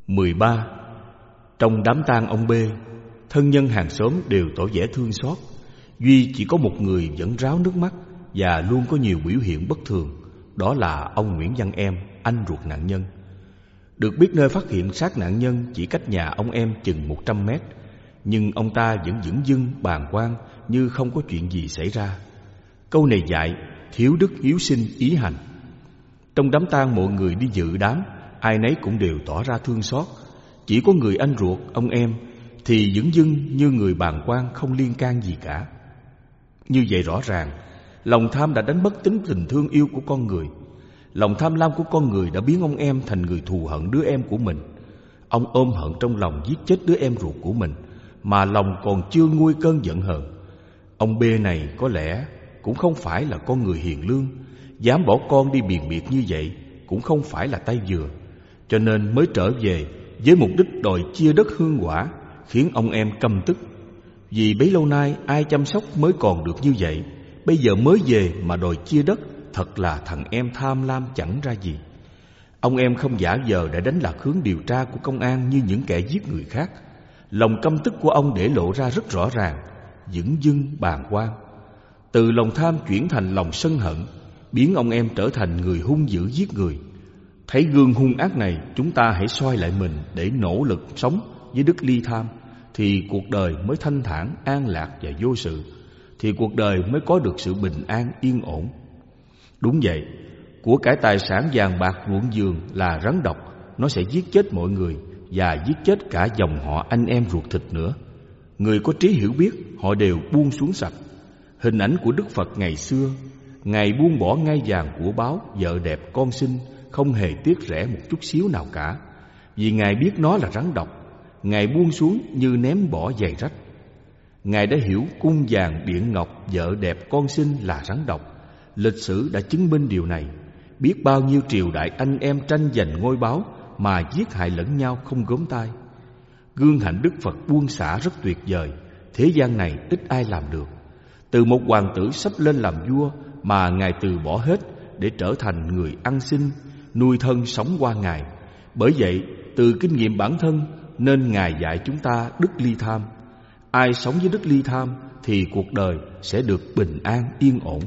13. Trong đám tang ông B, thân nhân hàng xóm đều tỏ vẻ thương xót. Duy chỉ có một người vẫn ráo nước mắt và luôn có nhiều biểu hiện bất thường. Đó là ông Nguyễn Văn Em, anh ruột nạn nhân. Được biết nơi phát hiện xác nạn nhân chỉ cách nhà ông Em chừng 100 mét, nhưng ông ta vẫn dửng dưng bàng quan như không có chuyện gì xảy ra. Câu này dạy thiếu đức hiếu sinh ý hành. Trong đám tang mọi người đi dự đám, ai nấy cũng đều tỏ ra thương xót. Chỉ có người anh ruột ông Em thì dửng dưng như người bàng quan không liên can gì cả. Như vậy rõ ràng lòng tham đã đánh mất tính tình thương yêu của con người. Lòng tham lam của con người đã biến ông Em thành người thù hận đứa em của mình. Ông ôm hận trong lòng giết chết đứa em ruột của mình, mà lòng còn chưa nguôi cơn giận hờn. Ông B này có lẽ cũng không phải là con người hiền lương, dám bỏ con đi biền biệt như vậy cũng không phải là tay vừa, cho nên mới trở về với mục đích đòi chia đất hương quả, khiến ông Em căm tức. Vì bấy lâu nay ai chăm sóc mới còn được như vậy, bây giờ mới về mà đòi chia đất, thật là thằng Em tham lam chẳng ra gì. Ông Em không giả vờ để đánh lạc hướng điều tra của công an như những kẻ giết người khác. Lòng căm tức của ông để lộ ra rất rõ ràng, dửng dưng bàng quan. Từ lòng tham chuyển thành lòng sân hận, biến ông Em trở thành người hung dữ giết người. Thấy gương hung ác này, chúng ta hãy soi lại mình để nỗ lực sống với đức ly tham, thì cuộc đời mới thanh thản, an lạc và vô sự, thì cuộc đời mới có được sự bình an, yên ổn. Đúng vậy, của cải tài sản vàng bạc ruộng vườn là rắn độc, nó sẽ giết chết mọi người và giết chết cả dòng họ anh em ruột thịt nữa. Người có trí hiểu biết, họ đều buông xuống sạch. Hình ảnh của Đức Phật ngày xưa, Ngài buông bỏ ngai vàng của báu, vợ đẹp con xinh, không hề tiếc rẻ một chút xíu nào cả. Vì Ngài biết nó là rắn độc, Ngài buông xuống như ném bỏ giày rách. Ngài đã hiểu cung vàng điện ngọc, vợ đẹp con xinh là rắn độc. Lịch sử đã chứng minh điều này. Biết bao nhiêu triều đại anh em tranh giành ngôi báu mà giết hại lẫn nhau không gớm tay. Gương hạnh Đức Phật buông xả rất tuyệt vời, thế gian này ít ai làm được. Từ một hoàng tử sắp lên làm vua mà Ngài từ bỏ hết để trở thành người ăn xin, nuôi thân sống qua Ngài. Bởi vậy, từ kinh nghiệm bản thân nên Ngài dạy chúng ta đức ly tham. Ai sống với đức ly tham thì cuộc đời sẽ được bình an yên ổn.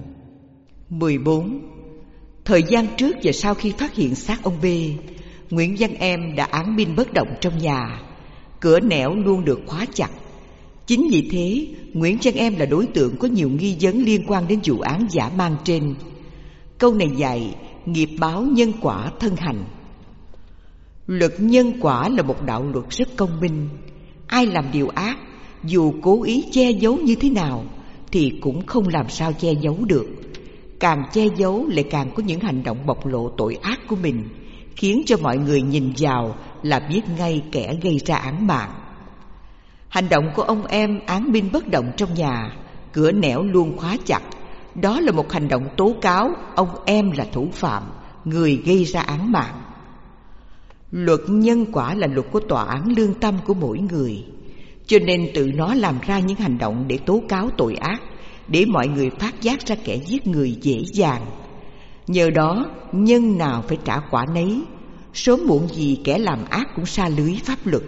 14. Thời gian trước và sau khi phát hiện xác ông B, Nguyễn Văn Em đã án binh bất động trong nhà. Cửa nẻo luôn được khóa chặt. Chính vì thế, Nguyễn Văn Em là đối tượng có nhiều nghi vấn liên quan đến vụ án dã man trên. Câu này dạy nghiệp báo nhân quả thân hành. Luật nhân quả là một đạo luật rất công minh. Ai làm điều ác, dù cố ý che giấu như thế nào thì cũng không làm sao che giấu được. Càng che giấu lại càng có những hành động bộc lộ tội ác của mình, khiến cho mọi người nhìn vào là biết ngay kẻ gây ra án mạng. Hành động của ông Em án binh bất động trong nhà, cửa nẻo luôn khóa chặt, đó là một hành động tố cáo ông Em là thủ phạm, người gây ra án mạng. Luật nhân quả là luật của tòa án lương tâm của mỗi người, cho nên tự nó làm ra những hành động để tố cáo tội ác, để mọi người phát giác ra kẻ giết người dễ dàng. Nhờ đó, nhân nào phải trả quả nấy, sớm muộn gì kẻ làm ác cũng sa lưới pháp luật.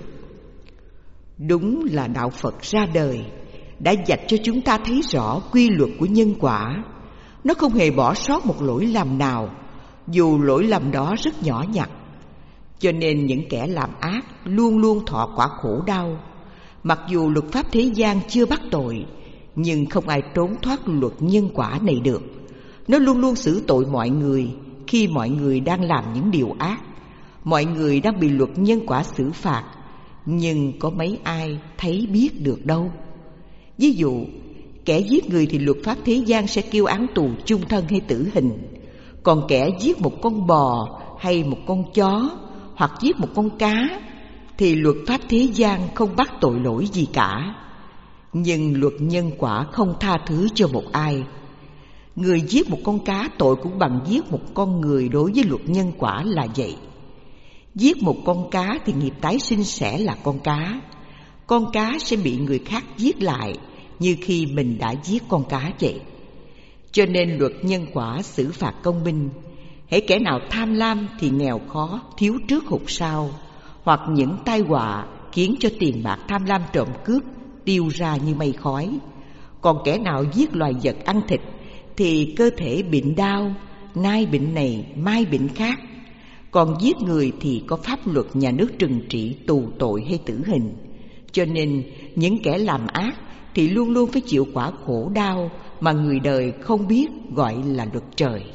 Đúng là đạo Phật ra đời đã dạch cho chúng ta thấy rõ quy luật của nhân quả. Nó không hề bỏ sót một lỗi lầm nào, dù lỗi lầm đó rất nhỏ nhặt. Cho nên những kẻ làm ác luôn luôn thọ quả khổ đau. Mặc dù luật pháp thế gian chưa bắt tội, nhưng không ai trốn thoát luật nhân quả này được. Nó luôn luôn xử tội mọi người khi mọi người đang làm những điều ác. Mọi người đang bị luật nhân quả xử phạt, nhưng có mấy ai thấy biết được đâu. Ví dụ, kẻ giết người thì luật pháp thế gian sẽ kêu án tù chung thân hay tử hình. Còn kẻ giết một con bò hay một con chó hoặc giết một con cá thì luật pháp thế gian không bắt tội lỗi gì cả. Nhưng luật nhân quả không tha thứ cho một ai. Người giết một con cá tội cũng bằng giết một con người đối với luật nhân quả là vậy. Giết một con cá thì nghiệp tái sinh sẽ là con cá. Con cá sẽ bị người khác giết lại như khi mình đã giết con cá vậy. Cho nên luật nhân quả xử phạt công minh. Hễ kẻ nào tham lam thì nghèo khó, thiếu trước hụt sau. hoặc những tai họa khiến cho tiền bạc tham lam trộm cướp tiêu ra như mây khói. Còn kẻ nào giết loài vật ăn thịt thì cơ thể bệnh đau, nay bệnh này mai bệnh khác. Còn giết người thì có pháp luật nhà nước trừng trị tù tội hay tử hình. Cho nên những kẻ làm ác thì luôn luôn phải chịu quả khổ đau mà người đời không biết gọi là luật trời.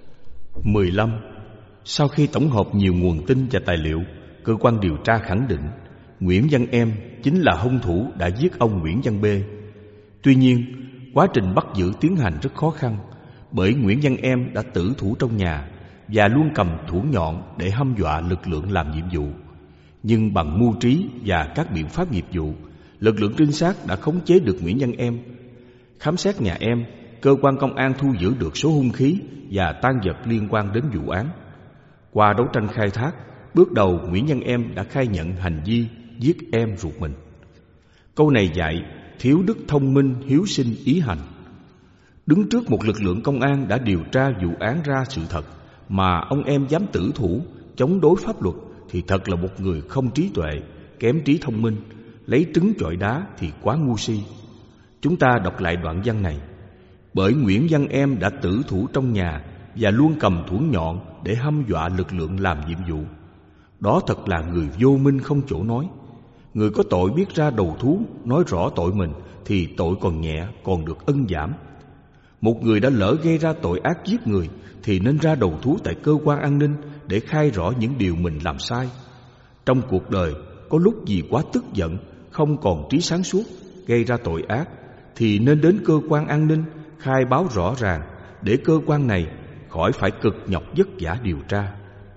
15. Sau khi tổng hợp nhiều nguồn tin và tài liệu, cơ quan điều tra khẳng định Nguyễn Văn Em chính là hung thủ đã giết ông Nguyễn Văn B. Tuy nhiên, quá trình bắt giữ tiến hành rất khó khăn, bởi Nguyễn Văn Em đã tử thủ trong nhà và luôn cầm thủ nhọn để hăm dọa lực lượng làm nhiệm vụ. Nhưng bằng mưu trí và các biện pháp nghiệp vụ, lực lượng trinh sát đã khống chế được Nguyễn Văn Em. Khám xét nhà Em, cơ quan công an thu giữ được số hung khí và tang vật liên quan đến vụ án. Qua đấu tranh khai thác, bước đầu Nguyễn Văn Em đã khai nhận hành vi giết em ruột mình. Câu này dạy thiếu đức thông minh, hiếu sinh, ý hành. Đứng trước một lực lượng công an đã điều tra vụ án ra sự thật mà ông Em dám tử thủ, chống đối pháp luật thì thật là một người không trí tuệ, kém trí thông minh, lấy trứng chọi đá thì quá ngu si. Chúng ta đọc lại đoạn văn này. Bởi Nguyễn Văn Em đã tử thủ trong nhà và luôn cầm thủ nhọn để hăm dọa lực lượng làm nhiệm vụ. Đó thật là người vô minh không chỗ nói. Người có tội biết ra đầu thú, nói rõ tội mình thì tội còn nhẹ, còn được ân giảm. Một người đã lỡ gây ra tội ác giết người thì nên ra đầu thú tại cơ quan an ninh để khai rõ những điều mình làm sai. Trong cuộc đời, có lúc vì quá tức giận, không còn trí sáng suốt, gây ra tội ác thì nên đến cơ quan an ninh khai báo rõ ràng để cơ quan này khỏi phải cực nhọc vất vả điều tra.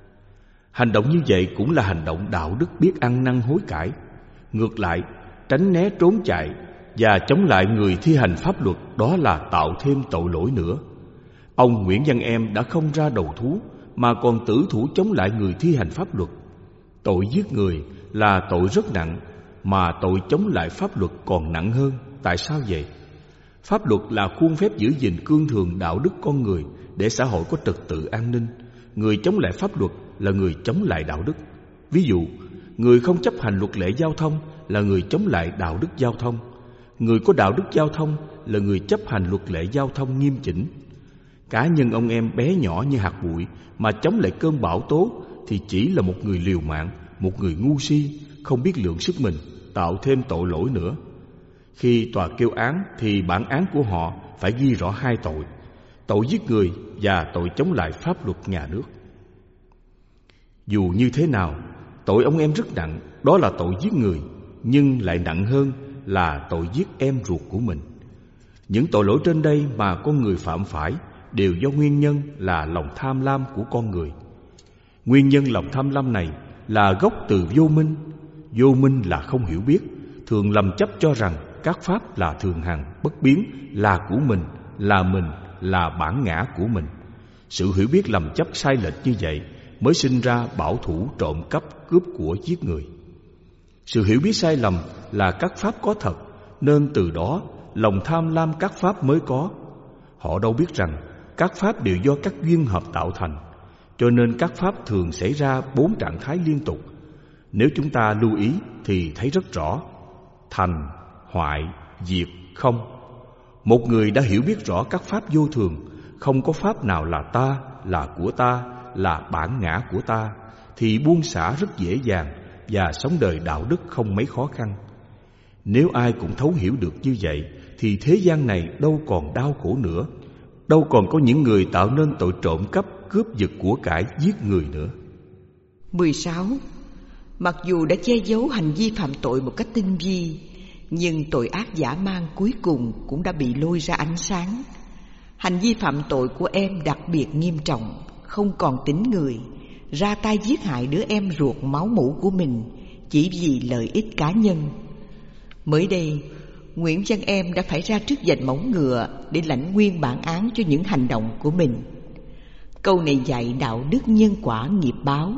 Hành động như vậy cũng là hành động đạo đức biết ăn năn hối cải. Ngược lại, tránh né trốn chạy và chống lại người thi hành pháp luật, đó là tạo thêm tội lỗi nữa. Ông Nguyễn Văn Em đã không ra đầu thú mà còn tử thủ chống lại người thi hành pháp luật. Tội giết người là tội rất nặng, mà tội chống lại pháp luật còn nặng hơn. Tại sao vậy? Pháp luật là khuôn phép giữ gìn cương thường đạo đức con người để xã hội có trật tự an ninh. Người chống lại pháp luật là người chống lại đạo đức. Ví dụ, người không chấp hành luật lệ giao thông là người chống lại đạo đức giao thông. Người có đạo đức giao thông là người chấp hành luật lệ giao thông nghiêm chỉnh. Cá nhân ông Em bé nhỏ như hạt bụi mà chống lại cơn bão tố thì chỉ là một người liều mạng, một người ngu si, không biết lượng sức mình, tạo thêm tội lỗi nữa. Khi tòa kêu án thì bản án của họ phải ghi rõ hai tội: tội giết người và tội chống lại pháp luật nhà nước. Dù như thế nào, tội ông Em rất nặng, đó là tội giết người, nhưng lại nặng hơn là tội giết em ruột của mình. Những tội lỗi trên đây mà con người phạm phải đều do nguyên nhân là lòng tham lam của con người. Nguyên nhân lòng tham lam này là gốc từ vô minh. Vô minh là không hiểu biết, thường lầm chấp cho rằng các pháp là thường hằng, bất biến, là của mình, là bản ngã của mình. Sự hiểu biết lầm chấp sai lệch như vậy mới sinh ra bảo thủ, trộm cắp, cướp của, giết người. Sự hiểu biết sai lầm là các pháp có thật, nên từ đó lòng tham lam các pháp mới có. Họ đâu biết rằng các pháp đều do các duyên hợp tạo thành, cho nên các pháp thường xảy ra 4 trạng thái liên tục. Nếu chúng ta lưu ý thì thấy rất rõ: thành, hoại, diệt, không. Một người đã hiểu biết rõ các pháp vô thường, không có pháp nào là ta, là của ta, là bản ngã của ta, thì buông xả rất dễ dàng và sống đời đạo đức không mấy khó khăn. Nếu ai cũng thấu hiểu được như vậy thì thế gian này đâu còn đau khổ nữa, đâu còn có những người tạo nên tội trộm cắp, cướp giật của cải, giết người nữa. 16. Mặc dù đã che giấu hành vi phạm tội một cách tinh vi, nhưng tội ác dã man cuối cùng cũng đã bị lôi ra ánh sáng. Hành vi phạm tội của em đặc biệt nghiêm trọng, không còn tính người, ra tay giết hại đứa em ruột máu mủ của mình chỉ vì lợi ích cá nhân. Mới đây, Nguyễn Văn Em đã phải ra trước vành móng ngựa để lãnh nguyên bản án cho những hành động của mình. Câu này dạy đạo đức nhân quả nghiệp báo.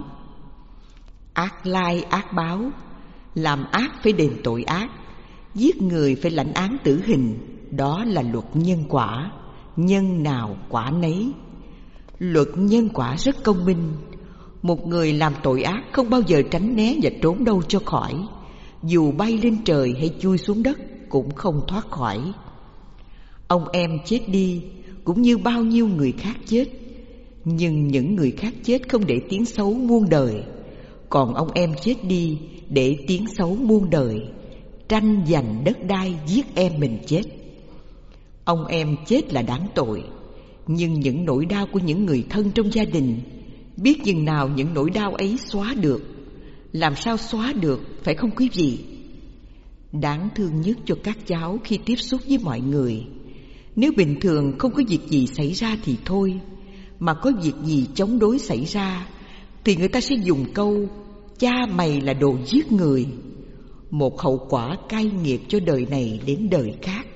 Ác lai ác báo, làm ác phải đền tội ác, giết người phải lãnh án tử hình, đó là luật nhân quả, nhân nào quả nấy. Luật nhân quả rất công minh, Một người làm tội ác không bao giờ tránh né và trốn đâu cho khỏi. Dù bay lên trời hay chui xuống đất cũng không thoát khỏi. Ông em chết đi cũng như bao nhiêu người khác chết, nhưng những người khác chết không để tiếng xấu muôn đời. Còn ông em chết đi để tiếng xấu muôn đời, tranh giành đất đai giết em mình chết. Ông em chết là đáng tội, nhưng những nỗi đau của những người thân trong gia đình, biết chừng nào những nỗi đau ấy xóa được. Làm sao xóa được, phải không quý vị? Đáng thương nhất cho các cháu khi tiếp xúc với mọi người. Nếu bình thường không có việc gì xảy ra thì thôi, mà có việc gì chống đối xảy ra thì người ta sẽ dùng câu cha mày là đồ giết người, một hậu quả cay nghiệt cho đời này đến đời khác.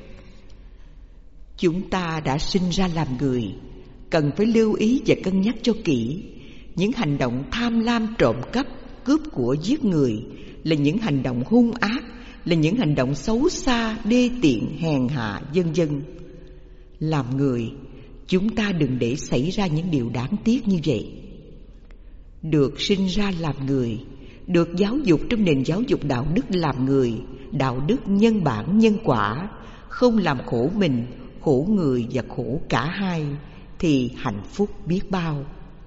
Chúng ta đã sinh ra làm người, cần phải lưu ý và cân nhắc cho kỹ. Những hành động tham lam, trộm cắp, cướp của, giết người là những hành động hung ác, là những hành động xấu xa, đê tiện, hèn hạ, vân vân. Làm người, chúng ta đừng để xảy ra những điều đáng tiếc như vậy. Được sinh ra làm người, được giáo dục trong nền giáo dục đạo đức làm người, đạo đức nhân bản nhân quả, không làm khổ mình, khổ người và khổ cả hai, thì hạnh phúc biết bao.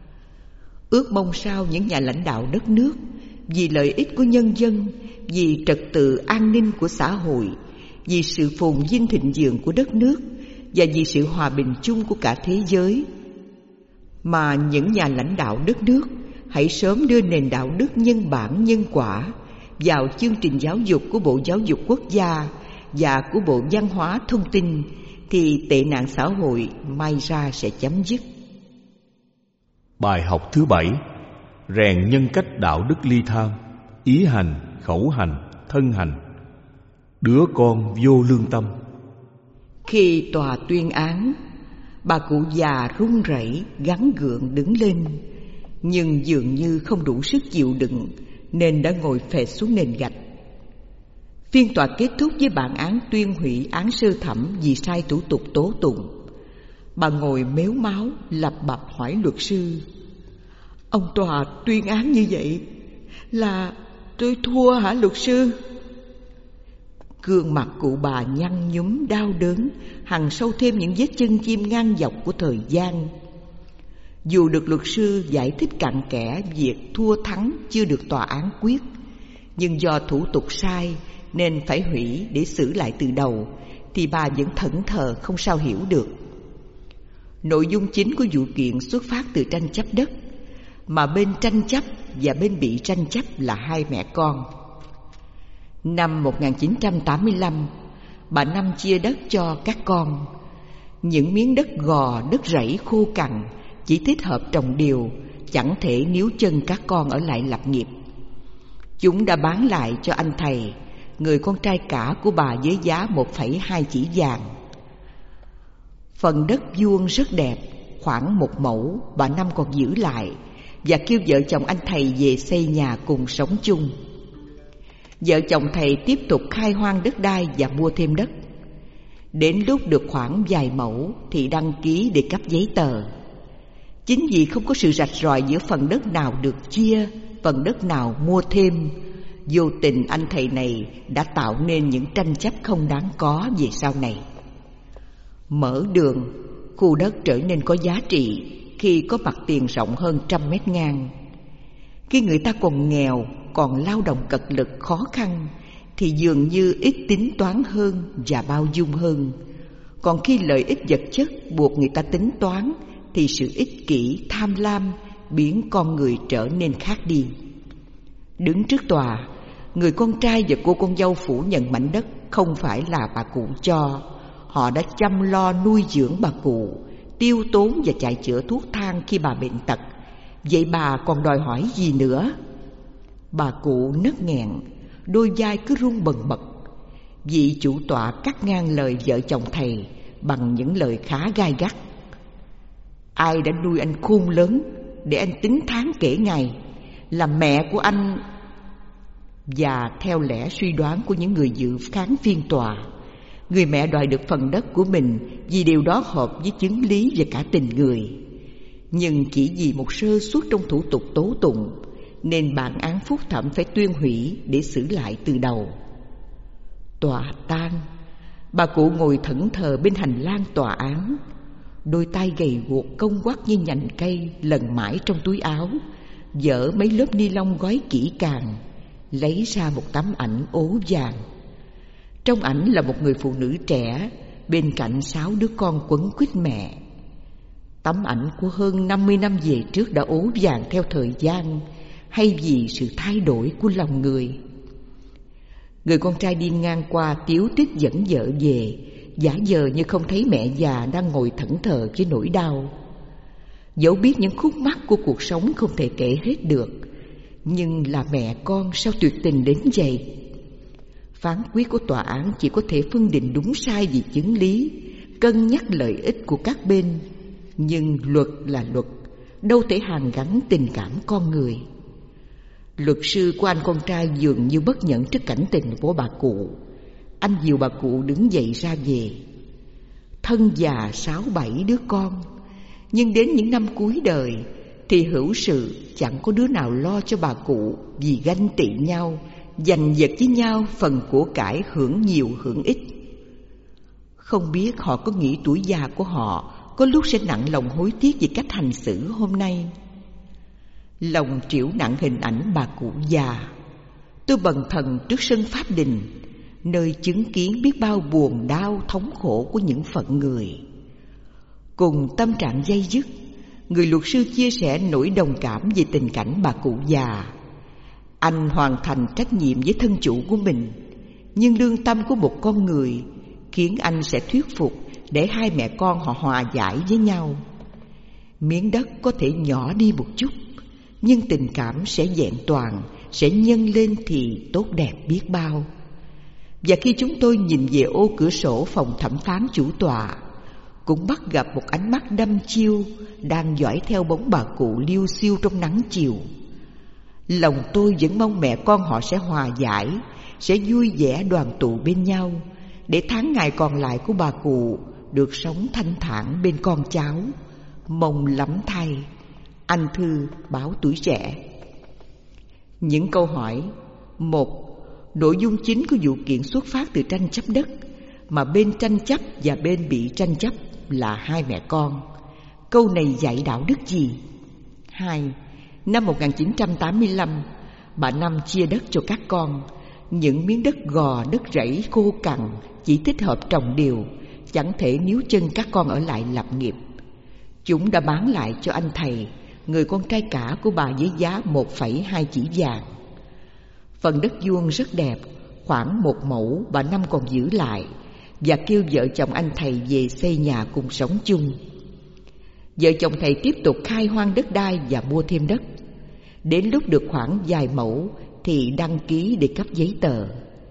Ước mong sao những nhà lãnh đạo đất nước, vì lợi ích của nhân dân, vì trật tự an ninh của xã hội, vì sự phồn vinh thịnh vượng của đất nước và vì sự hòa bình chung của cả thế giới, mà những nhà lãnh đạo đất nước hãy sớm đưa nền đạo đức nhân bản nhân quả vào chương trình giáo dục của Bộ Giáo dục Quốc gia và của Bộ Văn hóa Thông tin, thì tệ nạn xã hội may ra sẽ chấm dứt. Bài học thứ 7: rèn nhân cách đạo đức ly tham, ý hành, khẩu hành, thân hành. Đứa con vô lương tâm. Khi tòa tuyên án, bà cụ già run rẩy gắng gượng đứng lên, nhưng dường như không đủ sức chịu đựng nên đã ngồi phệt xuống nền gạch. Phiên tòa kết thúc với bản án tuyên hủy án sơ thẩm vì sai thủ tục tố tụng. Bà ngồi mếu máo lẩm bẩm hỏi luật sư: "Ông tòa tuyên án như vậy là tôi thua hả luật sư?" Gương mặt cụ bà nhăn nhúm đau đớn, hằn sâu thêm những vết chân chim ngang dọc của thời gian. Dù được luật sư giải thích cặn kẽ việc thua thắng chưa được tòa án quyết, nhưng do thủ tục sai nên phải hủy để xử lại từ đầu, thì bà vẫn thẫn thờ không sao hiểu được. Nội dung chính của vụ kiện xuất phát từ tranh chấp đất, mà bên tranh chấp và bên bị tranh chấp là hai mẹ con. Năm 1985, bà Năm chia đất cho các con. Những miếng đất gò, đất rẫy khô cằn, chỉ thích hợp trồng điều, chẳng thể níu chân các con ở lại lập nghiệp. Chúng đã bán lại cho anh thầy, người con trai cả của bà, với giá 1,2 chỉ vàng. Phần đất vuông rất đẹp, khoảng 1 mẫu, bà Năm còn giữ lại và kêu vợ chồng anh thầy về xây nhà cùng sống chung. Vợ chồng thầy tiếp tục khai hoang đất đai và mua thêm đất. Đến lúc được khoảng vài mẫu thì đăng ký để cấp giấy tờ. Chính vì không có sự rạch ròi giữa phần đất nào được chia, phần đất nào mua thêm, vô tình anh thầy này đã tạo nên những tranh chấp không đáng có về sau này. Mở đường, khu đất trở nên có giá trị khi có mặt tiền rộng hơn 100 mét ngang. Khi người ta còn nghèo, còn lao động cật lực khó khăn, thì dường như ít tính toán hơn và bao dung hơn. Còn khi lợi ích vật chất buộc người ta tính toán, thì sự ích kỷ, tham lam biến con người trở nên khác đi. Đứng trước tòa, người con trai và cô con dâu phủ nhận mảnh đất không phải là bà cụ cho. Họ đã chăm lo nuôi dưỡng bà cụ, tiêu tốn và chạy chữa thuốc thang khi bà bệnh tật. Vậy bà còn đòi hỏi gì nữa? Bà cụ nấc nghẹn, đôi vai cứ run bần bật. Vị chủ tọa cắt ngang lời vợ chồng thầy bằng những lời khá gai gắt: "Ai đã nuôi anh khôn lớn để anh tính tháng kể ngày? Là mẹ của anh." Và theo lẽ suy đoán của những người dự khán phiên tòa, người mẹ đòi được phần đất của mình vì điều đó hợp với chứng lý và cả tình người. Nhưng chỉ vì một sơ suất trong thủ tục tố tụng nên bản án phúc thẩm phải tuyên hủy để xử lại từ đầu. Tòa tan. Bà cụ ngồi thẫn thờ bên hành lang tòa án, đôi tay gầy guộc cong quắt như nhành cây lần mãi trong túi áo, dỡ mấy lớp ni lông gói kỹ càng, lấy ra một tấm ảnh ố vàng. Trong ảnh là một người phụ nữ trẻ, bên cạnh 6 đứa con quấn quýt mẹ. Tấm ảnh của hơn 50 năm về trước đã ố vàng theo thời gian, hay vì sự thay đổi của lòng người. Người con trai đi ngang qua tíu tít dẫn vợ về, giả vờ như không thấy mẹ già đang ngồi thẫn thờ với nỗi đau. Dẫu biết những khúc mắc của cuộc sống không thể kể hết được, nhưng là mẹ con sao tuyệt tình đến vậy? Phán quyết của tòa án chỉ có thể phân định đúng sai vì chứng lý, cân nhắc lợi ích của các bên. Nhưng luật là luật, đâu thể hàn gắn tình cảm con người. Luật sư của anh con trai dường như bất nhẫn trước cảnh tình của bà cụ. Anh dìu bà cụ đứng dậy ra về. Thân già 6-7 đứa con, nhưng đến những năm cuối đời thì hữu sự chẳng có đứa nào lo cho bà cụ, vì ganh tị nhau, giành giật với nhau phần của cải hưởng nhiều hưởng ít. Không biết họ có nghĩ tuổi già của họ có lúc sẽ nặng lòng hối tiếc về cách hành xử hôm nay. Lòng trĩu nặng hình ảnh bà cụ già, tôi bần thần trước sân pháp đình, nơi chứng kiến biết bao buồn đau thống khổ của những phận người. Cùng tâm trạng day dứt, người luật sư chia sẻ nỗi đồng cảm về tình cảnh bà cụ già. Anh hoàn thành trách nhiệm với thân chủ của mình, nhưng lương tâm của một con người khiến anh sẽ thuyết phục để hai mẹ con họ hòa giải với nhau. Miếng đất có thể nhỏ đi một chút, nhưng tình cảm sẽ vẹn toàn, sẽ nhân lên thì tốt đẹp biết bao. Và khi chúng tôi nhìn về ô cửa sổ phòng thẩm phán chủ tọa, cũng bắt gặp một ánh mắt đăm chiêu đang dõi theo bóng bà cụ liêu xiêu trong nắng chiều. Lòng tôi vẫn mong mẹ con họ sẽ hòa giải, sẽ vui vẻ đoàn tụ bên nhau, để tháng ngày còn lại của bà cụ được sống thanh thản bên con cháu. Mong lắm thay. Anh Thư, báo Tuổi Trẻ. Những câu hỏi. 1. Nội dung chính của vụ kiện xuất phát từ tranh chấp đất, mà bên tranh chấp và bên bị tranh chấp là hai mẹ con. Câu này dạy đạo đức gì? 2. Năm 1985, bà Năm chia đất cho các con. Những miếng đất gò, đất rẫy khô cằn, chỉ thích hợp trồng điều, chẳng thể níu chân các con ở lại lập nghiệp. Chúng đã bán lại cho anh thầy, người con trai cả của bà, với giá 1,2 chỉ vàng. Phần đất vuông rất đẹp, khoảng 1 mẫu bà Năm còn giữ lại, và kêu vợ chồng anh thầy về xây nhà cùng sống chung. Vợ chồng thầy tiếp tục khai hoang đất đai và mua thêm đất. Đến lúc được khoảng vài mẫu thì đăng ký để cấp giấy tờ.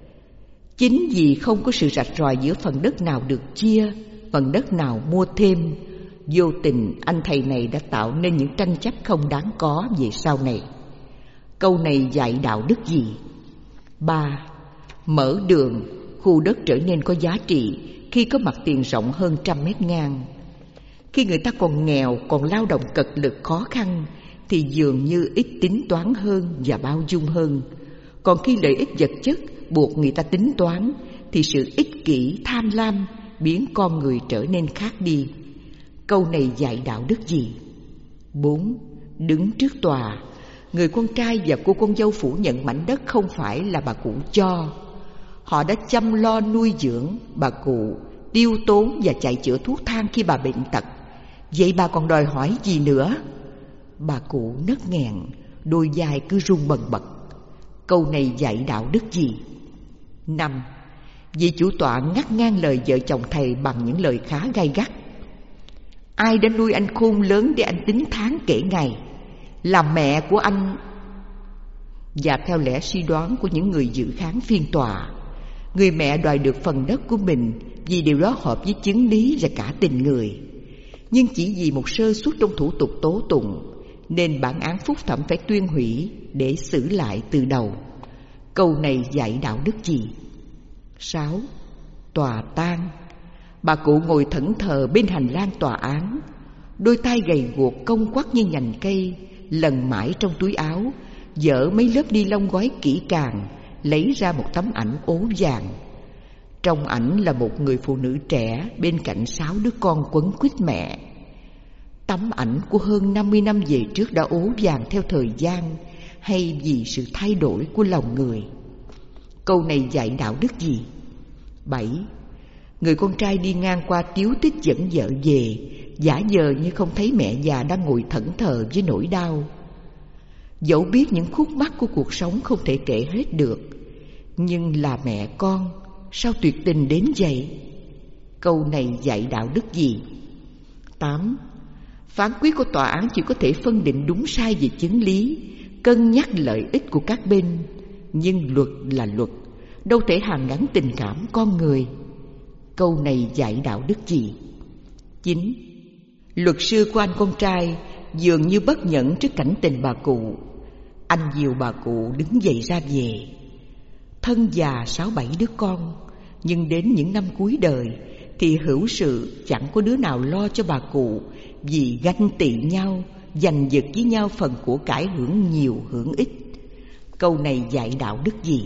Chính vì không có sự rạch ròi giữa phần đất nào được chia, phần đất nào mua thêm, vô tình anh thầy này đã tạo nên những tranh chấp không đáng có về sau này. Câu này dạy đạo đức gì? 3. Mở đường, khu đất trở nên có giá trị khi có mặt tiền rộng hơn 100 mét ngang. Khi người ta còn nghèo, còn lao động cật lực khó khăn, thì dường như ít tính toán hơn và bao dung hơn. Còn khi lợi ích vật chất buộc người ta tính toán, thì sự ích kỷ, tham lam biến con người trở nên khác đi. Câu này dạy đạo đức gì? 4. Đứng trước tòa, người con trai và cô con dâu phủ nhận mảnh đất không phải là bà cụ cho. Họ đã chăm lo nuôi dưỡng bà cụ, tiêu tốn và chạy chữa thuốc thang khi bà bệnh tật. Vậy bà còn đòi hỏi gì nữa? Bà cụ nấc nghẹn, đôi vai cứ run bần bật. Câu này dạy đạo đức gì? 5. Vị chủ tọa ngắt ngang lời vợ chồng thầy bằng những lời khá gay gắt. Ai đã nuôi anh khôn lớn để anh tính tháng kể ngày? Là mẹ của anh. Và theo lẽ suy đoán của những người dự khán phiên tòa, người mẹ đòi được phần đất của mình vì điều đó hợp với chứng lý và cả tình người. Nhưng chỉ vì một sơ suất trong thủ tục tố tụng nên bản án phúc thẩm phải tuyên hủy để xử lại từ đầu. Câu này dạy đạo đức gì? 6. Tòa tan. Bà cụ ngồi thẫn thờ bên hành lang tòa án, Đôi tay gầy guộc cong quắt như nhành cây, lần mãi trong túi áo, dỡ mấy lớp ni lông gói kỹ càng, lấy ra một tấm ảnh ố vàng. Trong ảnh là một người phụ nữ trẻ bên cạnh 6 đứa con quấn quýt mẹ. Tấm ảnh của hơn 50 năm về trước đã ố vàng theo thời gian, hay vì sự thay đổi của lòng người? Câu này dạy đạo đức gì? 7. Người con trai đi ngang qua tíu tít dẫn vợ về, giả vờ như không thấy mẹ già đang ngồi thẫn thờ với nỗi đau. Dẫu biết những khúc mắc của cuộc sống không thể kể hết được, nhưng là mẹ con, sao tuyệt tình đến vậy? Câu này dạy đạo đức gì? 8. Phán quyết của tòa án chỉ có thể phân định đúng sai về chứng lý, cân nhắc lợi ích của các bên, nhưng luật là luật, đâu thể hàn gắn tình cảm con người. Câu này dạy đạo đức gì? 9. Luật sư của anh con trai dường như bất nhẫn trước cảnh tình bà cụ. Anh dìu bà cụ đứng dậy ra về. Thân già 6-7 đứa con, nhưng đến những năm cuối đời thì hữu sự chẳng có đứa nào lo cho bà cụ, vì ganh tị nhau, giành giật với nhau phần của cải hưởng nhiều hưởng ít. Câu này dạy đạo đức gì?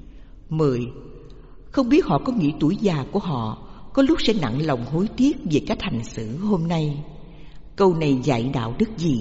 10. Không biết họ có nghĩ tuổi già của họ có lúc sẽ nặng lòng hối tiếc về cách hành xử hôm nay. Câu này dạy đạo đức gì?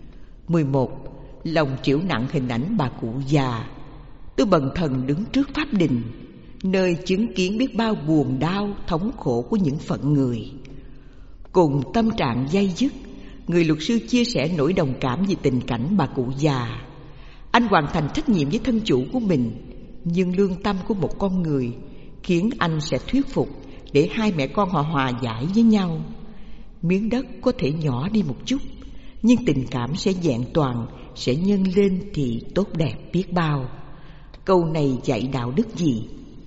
11. Lòng chịu nặng hình ảnh bà cụ già. Tôi bần thần đứng trước pháp đình, nơi chứng kiến biết bao buồn đau, thống khổ của những phận người. Cùng tâm trạng day dứt, người luật sư chia sẻ nỗi đồng cảm về tình cảnh bà cụ già. Anh hoàn thành trách nhiệm với thân chủ của mình, nhưng lương tâm của một con người khiến anh sẽ thuyết phục để hai mẹ con họ hòa giải với nhau. Miếng đất có thể nhỏ đi một chút, nhưng tình cảm sẽ vẹn toàn, sẽ nhân lên thì tốt đẹp biết bao. Câu này dạy đạo đức gì?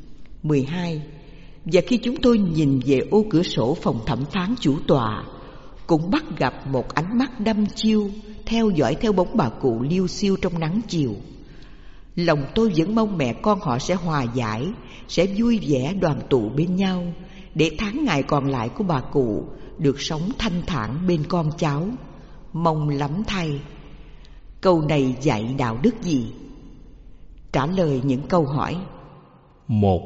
12. Và khi chúng tôi nhìn về ô cửa sổ phòng thẩm phán chủ tọa, cũng bắt gặp một ánh mắt đăm chiêu theo dõi theo bóng bà cụ liêu xiêu trong nắng chiều. Lòng tôi vẫn mong mẹ con họ sẽ hòa giải, sẽ vui vẻ đoàn tụ bên nhau, để tháng ngày còn lại của bà cụ được sống thanh thản bên con cháu. Mong lắm thay. Câu này dạy đạo đức gì? Trả lời những câu hỏi. 1.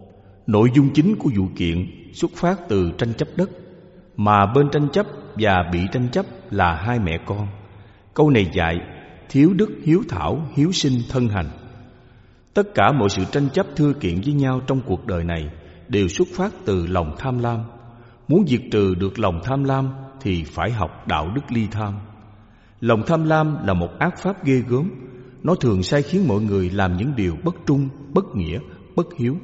Nội dung chính của vụ kiện xuất phát từ tranh chấp đất, mà bên tranh chấp và bị tranh chấp là hai mẹ con. Câu này dạy thiếu đức hiếu thảo, hiếu sinh thân hành. Tất cả mọi sự tranh chấp thưa kiện với nhau trong cuộc đời này đều xuất phát từ lòng tham lam. Muốn diệt trừ được lòng tham lam thì phải học đạo đức ly tham. Lòng tham lam là một ác pháp ghê gớm. Nó thường sai khiến mọi người làm những điều bất trung, bất nghĩa, bất hiếu.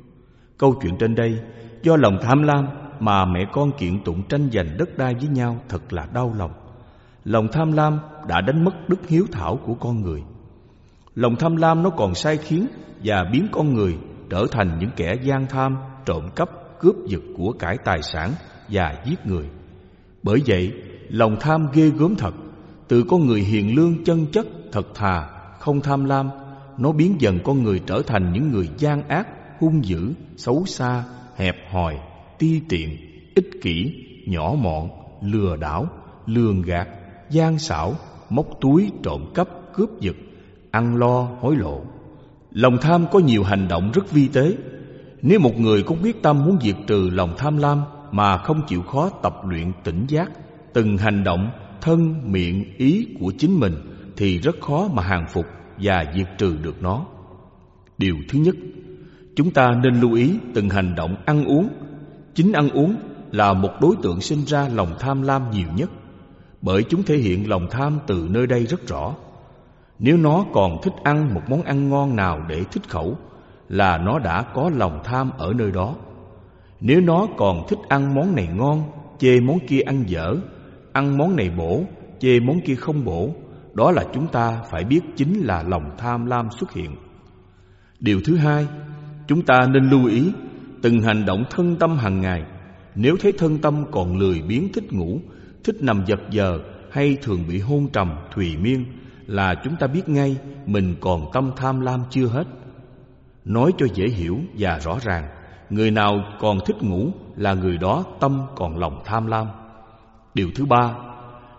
Câu chuyện trên đây, do lòng tham lam mà mẹ con kiện tụng tranh giành đất đai với nhau thật là đau lòng. Lòng tham lam đã đánh mất đức hiếu thảo của con người. Lòng tham lam nó còn sai khiến và biến con người trở thành những kẻ gian tham, trộm cắp, cướp giật của cải tài sản và giết người. Bởi vậy, lòng tham ghê gớm thật. Từ con người hiền lương, chân chất, thật thà, không tham lam, nó biến dần con người trở thành những người gian ác, hung dữ, xấu xa, hẹp hòi, ti tiện, ích kỷ, nhỏ mọn, lừa đảo, lường gạt, gian xảo, móc túi, trộm cắp, cướp giật, ăn lo, hối lộ. Lòng tham có nhiều hành động rất vi tế. Nếu một người có quyết tâm muốn diệt trừ lòng tham lam mà không chịu khó tập luyện tỉnh giác từng hành động, thân, miệng, ý của chính mình thì rất khó mà hàng phục và diệt trừ được nó. Điều thứ nhất, chúng ta nên lưu ý từng hành động ăn uống. Chính ăn uống là một đối tượng sinh ra lòng tham lam nhiều nhất, bởi chúng thể hiện lòng tham từ nơi đây rất rõ. Nếu nó còn thích ăn một món ăn ngon nào để thích khẩu là nó đã có lòng tham ở nơi đó. Nếu nó còn thích ăn món này ngon, chê món kia ăn dở, ăn món này bổ, chê món kia không bổ, đó là chúng ta phải biết chính là lòng tham lam xuất hiện. Điều thứ hai, chúng ta nên lưu ý từng hành động thân tâm hàng ngày. Nếu thấy thân tâm còn lười biếng, thích ngủ, thích nằm giật giờ hay thường bị hôn trầm, thùy miên, là chúng ta biết ngay mình còn tâm tham lam chưa hết. Nói cho dễ hiểu và rõ ràng, người nào còn thích ngủ là người đó tâm còn lòng tham lam. Điều thứ ba,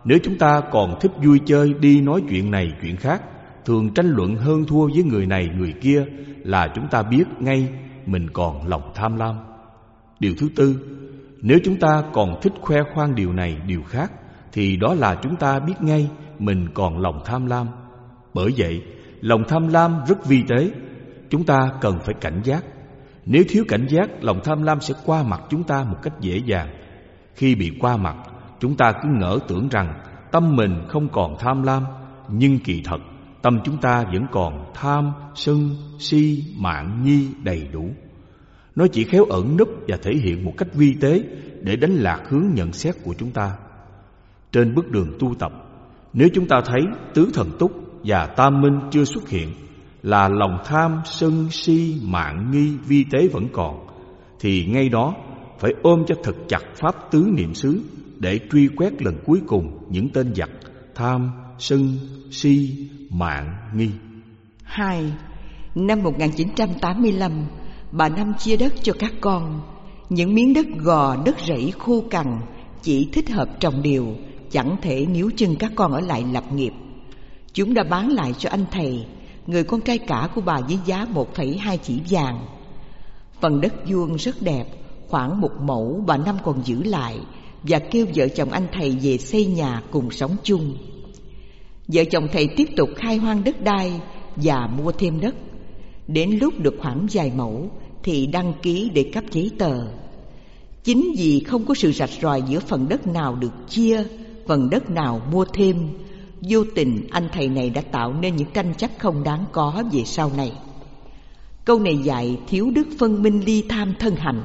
Nếu chúng ta còn thích vui chơi, đi nói chuyện này chuyện khác, thường tranh luận hơn thua với người này người kia, là chúng ta biết ngay mình còn lòng tham lam. Điều thứ tư, nếu chúng ta còn thích khoe khoang điều này điều khác, thì đó là chúng ta biết ngay mình còn lòng tham lam. Bởi vậy, lòng tham lam rất vi tế, chúng ta cần phải cảnh giác. Nếu thiếu cảnh giác, lòng tham lam sẽ qua mặt chúng ta một cách dễ dàng. Khi bị qua mặt, chúng ta cứ ngỡ tưởng rằng tâm mình không còn tham lam, nhưng kỳ thật tâm chúng ta vẫn còn tham, sân, si, mạn, nhi đầy đủ. Nó chỉ khéo ẩn núp và thể hiện một cách vi tế để đánh lạc hướng nhận xét của chúng ta. Trên bước đường tu tập, nếu chúng ta thấy tứ thần túc và tam minh chưa xuất hiện, là lòng tham, sân, si, mạn, nghi, vi tế vẫn còn, thì ngay đó phải ôm cho thật chặt pháp tứ niệm xứ để truy quét lần cuối cùng những tên giặc tham, sân, si, mạn, nghi. 2. Năm 1985, bà Năm chia đất cho các con. Những miếng đất gò, đất rẫy khô cằn, chỉ thích hợp trồng điều, chẳng thể níu chân các con ở lại lập nghiệp. Chúng đã bán lại cho anh thầy, người con trai cả của bà, với giá 1,2 chỉ vàng. Phần đất vuông rất đẹp, khoảng 1 mẫu bà Năm còn giữ lại và kêu vợ chồng anh thầy về xây nhà cùng sống chung. Vợ chồng thầy tiếp tục khai hoang đất đai và mua thêm đất. Đến lúc được khoảng vài mẫu thì đăng ký để cấp giấy tờ. Chính vì không có sự rạch ròi giữa phần đất nào được chia, phần đất nào mua thêm, vô tình anh thầy này đã tạo nên những tranh chấp không đáng có về sau này. Câu này dạy thiếu đức phân minh ly tham thân hành.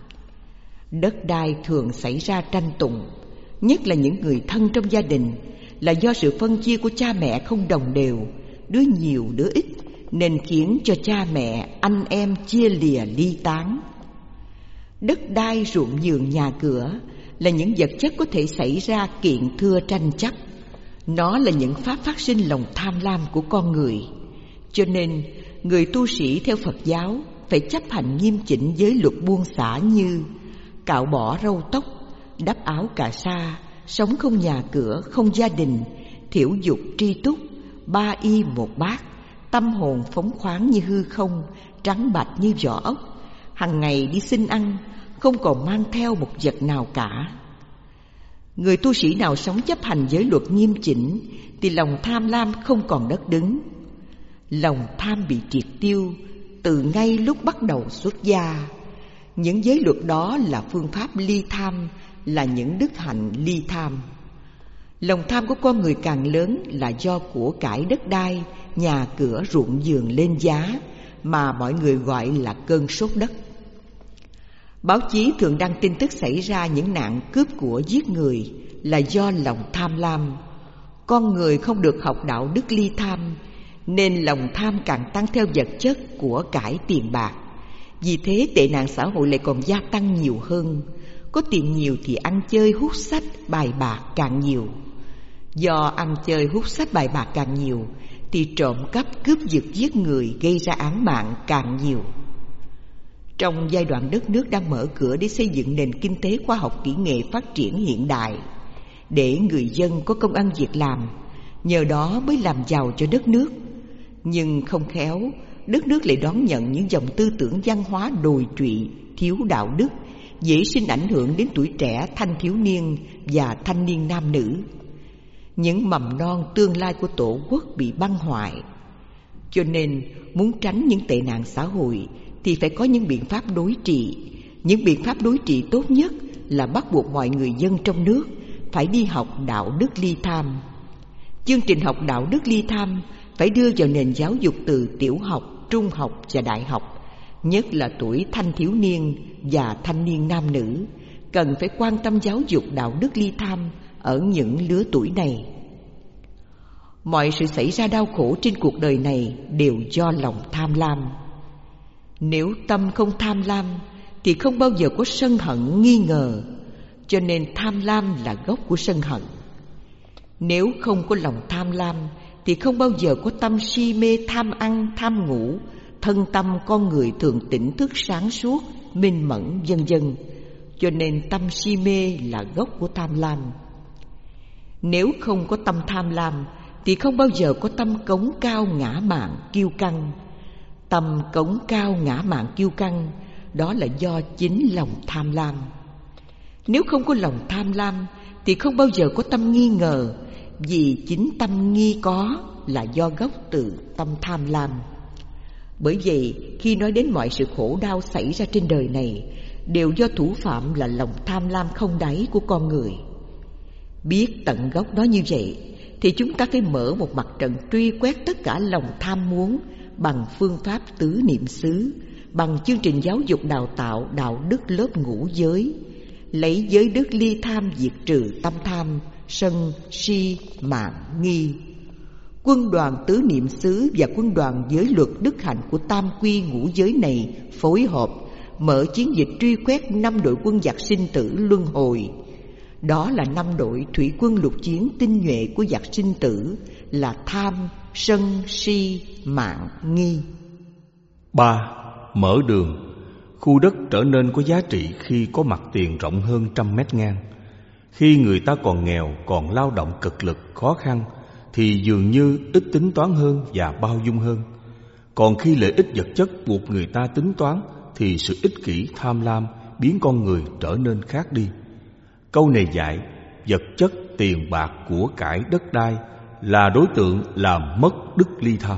Đất đai thường xảy ra tranh tụng, nhất là những người thân trong gia đình, là do sự phân chia của cha mẹ không đồng đều, đứa nhiều đứa ít, nên khiến cho cha mẹ, anh em chia lìa ly tán. Đất đai, ruộng vườn, nhà cửa là những vật chất có thể xảy ra kiện thưa tranh chấp. Nó là những pháp phát sinh lòng tham lam của con người. Cho nên, người tu sĩ theo Phật giáo phải chấp hành nghiêm chỉnh giới luật buông xả như cạo bỏ râu tóc, đắp áo cà sa, sống không nhà cửa, không gia đình, thiểu dục tri túc, 3 y 1 bát, tâm hồn phóng khoáng như hư không, trắng bạch như vỏ ốc, hằng ngày đi xin ăn, không còn mang theo một vật nào cả. Người tu sĩ nào sống chấp hành giới luật nghiêm chỉnh thì lòng tham lam không còn đất đứng. Lòng tham bị triệt tiêu từ ngay lúc bắt đầu xuất gia. Những giới luật đó là phương pháp ly tham, là những đức hạnh ly tham. Lòng tham của con người càng lớn là do của cải đất đai, nhà cửa, ruộng vườn lên giá, mà mọi người gọi là cơn sốt đất. Báo chí thường đăng tin tức xảy ra những nạn cướp của, giết người là do lòng tham lam. Con người không được học đạo đức ly tham, nên lòng tham càng tăng theo vật chất, của cải, tiền bạc. Vì thế tệ nạn xã hội lại còn gia tăng nhiều hơn. Có tiền nhiều thì ăn chơi hút sách bài bạc càng nhiều. Do ăn chơi hút sách bài bạc càng nhiều thì trộm cắp, cướp giật, giết người, gây ra án mạng càng nhiều. Trong giai đoạn đất nước đang mở cửa để xây dựng nền kinh tế khoa học kỹ nghệ phát triển hiện đại, để người dân có công ăn việc làm, nhờ đó mới làm giàu cho đất nước. Nhưng không khéo, đất nước lại đón nhận những dòng tư tưởng văn hóa đồi trụy, thiếu đạo đức, dễ sinh ảnh hưởng đến tuổi trẻ, thanh thiếu niên và thanh niên nam nữ. Những mầm non tương lai của tổ quốc bị băng hoại. Cho nên muốn tránh những tệ nạn xã hội thì phải có những biện pháp đối trị. Những biện pháp đối trị tốt nhất là bắt buộc mọi người dân trong nước phải đi học đạo đức ly tham. Chương trình học đạo đức ly tham phải đưa vào nền giáo dục từ tiểu học, trung học và đại học, nhất là tuổi thanh thiếu niên và thanh niên nam nữ, cần phải quan tâm giáo dục đạo đức ly tham ở những lứa tuổi này. Mọi sự xảy ra đau khổ trên cuộc đời này đều do lòng tham lam. Nếu tâm không tham lam thì không bao giờ có sân hận nghi ngờ, cho nên tham lam là gốc của sân hận. Nếu không có lòng tham lam thì không bao giờ có tâm si mê tham ăn, tham ngủ, thân tâm con người thường tỉnh thức sáng suốt, minh mẫn vân vân. Cho nên tâm si mê là gốc của tham lam. Nếu không có tâm tham lam thì không bao giờ có tâm cống cao ngã mạn kiêu căng. Tâm cống cao ngã mạn kiêu căng, đó là do chính lòng tham lam. Nếu không có lòng tham lam thì không bao giờ có tâm nghi ngờ, vì chính tâm nghi có là do gốc từ tâm tham lam. Bởi vậy, khi nói đến mọi sự khổ đau xảy ra trên đời này đều do thủ phạm là lòng tham lam không đáy của con người. Biết tận gốc nó như vậy thì chúng ta phải mở một mặt trận truy quét tất cả lòng tham muốn bằng phương pháp tứ niệm xứ, bằng chương trình giáo dục đào tạo đạo đức lớp ngũ giới, lấy giới đức ly tham diệt trừ tâm tham, sân, si, mạn, nghi. Quân đoàn tứ niệm xứ và quân đoàn giới luật đức hạnh của tam quy ngũ giới này phối hợp mở chiến dịch truy quét 5 đội quân giặc sinh tử luân hồi. Đó là 5 đội thủy quân lục chiến tinh nhuệ của giặc sinh tử là tham, sân, si, mạn, nghi. 3. Mở đường. Khu đất trở nên có giá trị khi có mặt tiền rộng hơn 100 mét ngang. Khi người ta còn nghèo, còn lao động cực lực, khó khăn thì dường như ít tính toán hơn và bao dung hơn. Còn khi lợi ích vật chất buộc người ta tính toán thì sự ích kỷ tham lam biến con người trở nên khác đi. Câu này dạy vật chất, tiền bạc, của cải, đất đai là đối tượng làm mất đức ly tham.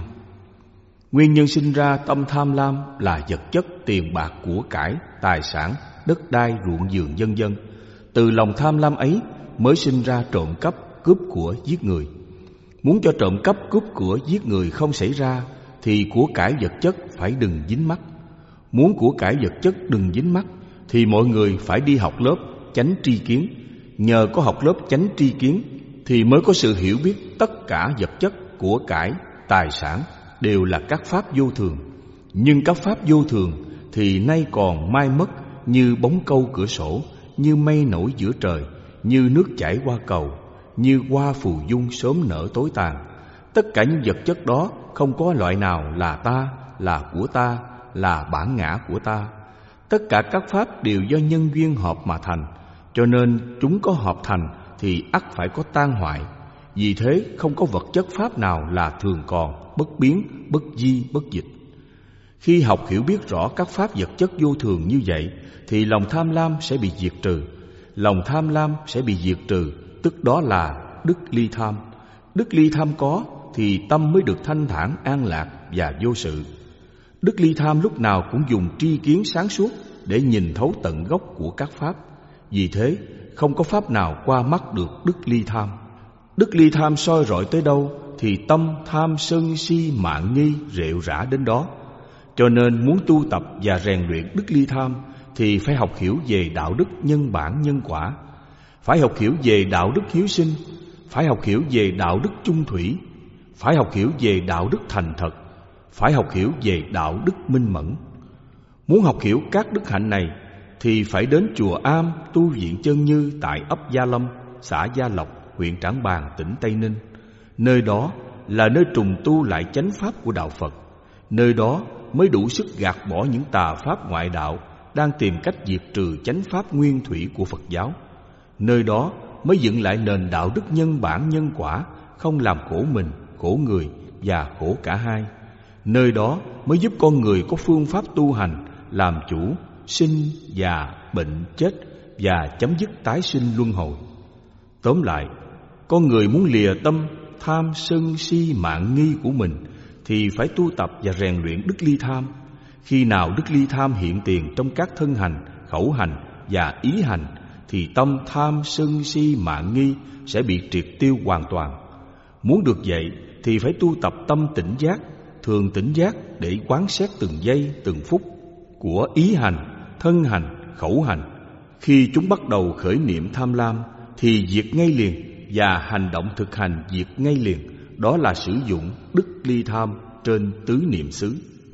Nguyên nhân sinh ra tâm tham lam là vật chất, tiền bạc, của cải, tài sản, đất đai, ruộng vườn vân vân. Từ lòng tham lam ấy mới sinh ra trộm cắp, cướp của, giết người. Muốn cho trộm cắp, cướp của, giết người không xảy ra thì của cải vật chất phải đừng dính mắt. Muốn của cải vật chất đừng dính mắt thì mọi người phải đi học lớp chánh tri kiến. Nhờ có học lớp chánh tri kiến thì mới có sự hiểu biết tất cả vật chất, của cải, tài sản đều là các pháp vô thường. Nhưng các pháp vô thường thì nay còn mai mất, như bóng câu cửa sổ, như mây nổi giữa trời, như nước chảy qua cầu, như hoa phù dung sớm nở tối tàn. Tất cả những vật chất đó không có loại nào là ta, là của ta, là bản ngã của ta. Tất cả các pháp đều do nhân duyên hợp mà thành, cho nên chúng có hợp thành thì ắt phải có tan hoại. Vì thế không có vật chất pháp nào là thường còn, bất biến, bất di, bất dịch. Khi học hiểu biết rõ các pháp vật chất vô thường như vậy thì lòng tham lam sẽ bị diệt trừ. Lòng tham lam sẽ bị diệt trừ, tức đó là đức ly tham. Đức ly tham có thì tâm mới được thanh thản, an lạc và vô sự. Đức ly tham lúc nào cũng dùng tri kiến sáng suốt để nhìn thấu tận gốc của các pháp. Vì thế không có pháp nào qua mắt được đức ly tham. Đức ly tham soi rọi tới đâu thì tâm tham sân si mạn nghi rệu rã đến đó. Cho nên muốn tu tập và rèn luyện đức ly tham thì phải học hiểu về đạo đức nhân bản nhân quả, phải học hiểu về đạo đức hiếu sinh, phải học hiểu về đạo đức chung thủy, phải học hiểu về đạo đức thành thật, phải học hiểu về đạo đức minh mẫn. Muốn học hiểu các đức hạnh này thì phải đến chùa Am tu viện Chân Như tại ấp Gia Lâm, xã Gia Lộc, huyện Trảng Bàng, tỉnh Tây Ninh. Nơi đó là nơi trùng tu lại chánh pháp của đạo Phật. Nơi đó mới đủ sức gạt bỏ những tà pháp ngoại đạo đang tìm cách diệt trừ chánh pháp nguyên thủy của Phật giáo. Nơi đó mới dựng lại nền đạo đức nhân bản nhân quả, không làm khổ mình, khổ người và khổ cả hai. Nơi đó mới giúp con người có phương pháp tu hành, làm chủ sinh, già, bệnh, chết và chấm dứt tái sinh luân hồi. Tóm lại, con người muốn lìa tâm tham sân si mạn nghi của mình thì phải tu tập và rèn luyện đức ly tham. Khi nào đức ly tham hiện tiền trong các thân hành, khẩu hành và ý hành thì tâm tham sân si mạn nghi sẽ bị triệt tiêu hoàn toàn. Muốn được vậy thì phải tu tập tâm tỉnh giác, thường tỉnh giác để quán xét từng giây từng phút của ý hành, thân hành, khẩu hành. Khi chúng bắt đầu khởi niệm tham lam thì diệt ngay liền, và hành động thực hành diệt ngay liền. Đó là sử dụng đức ly tham trên tứ niệm xứ.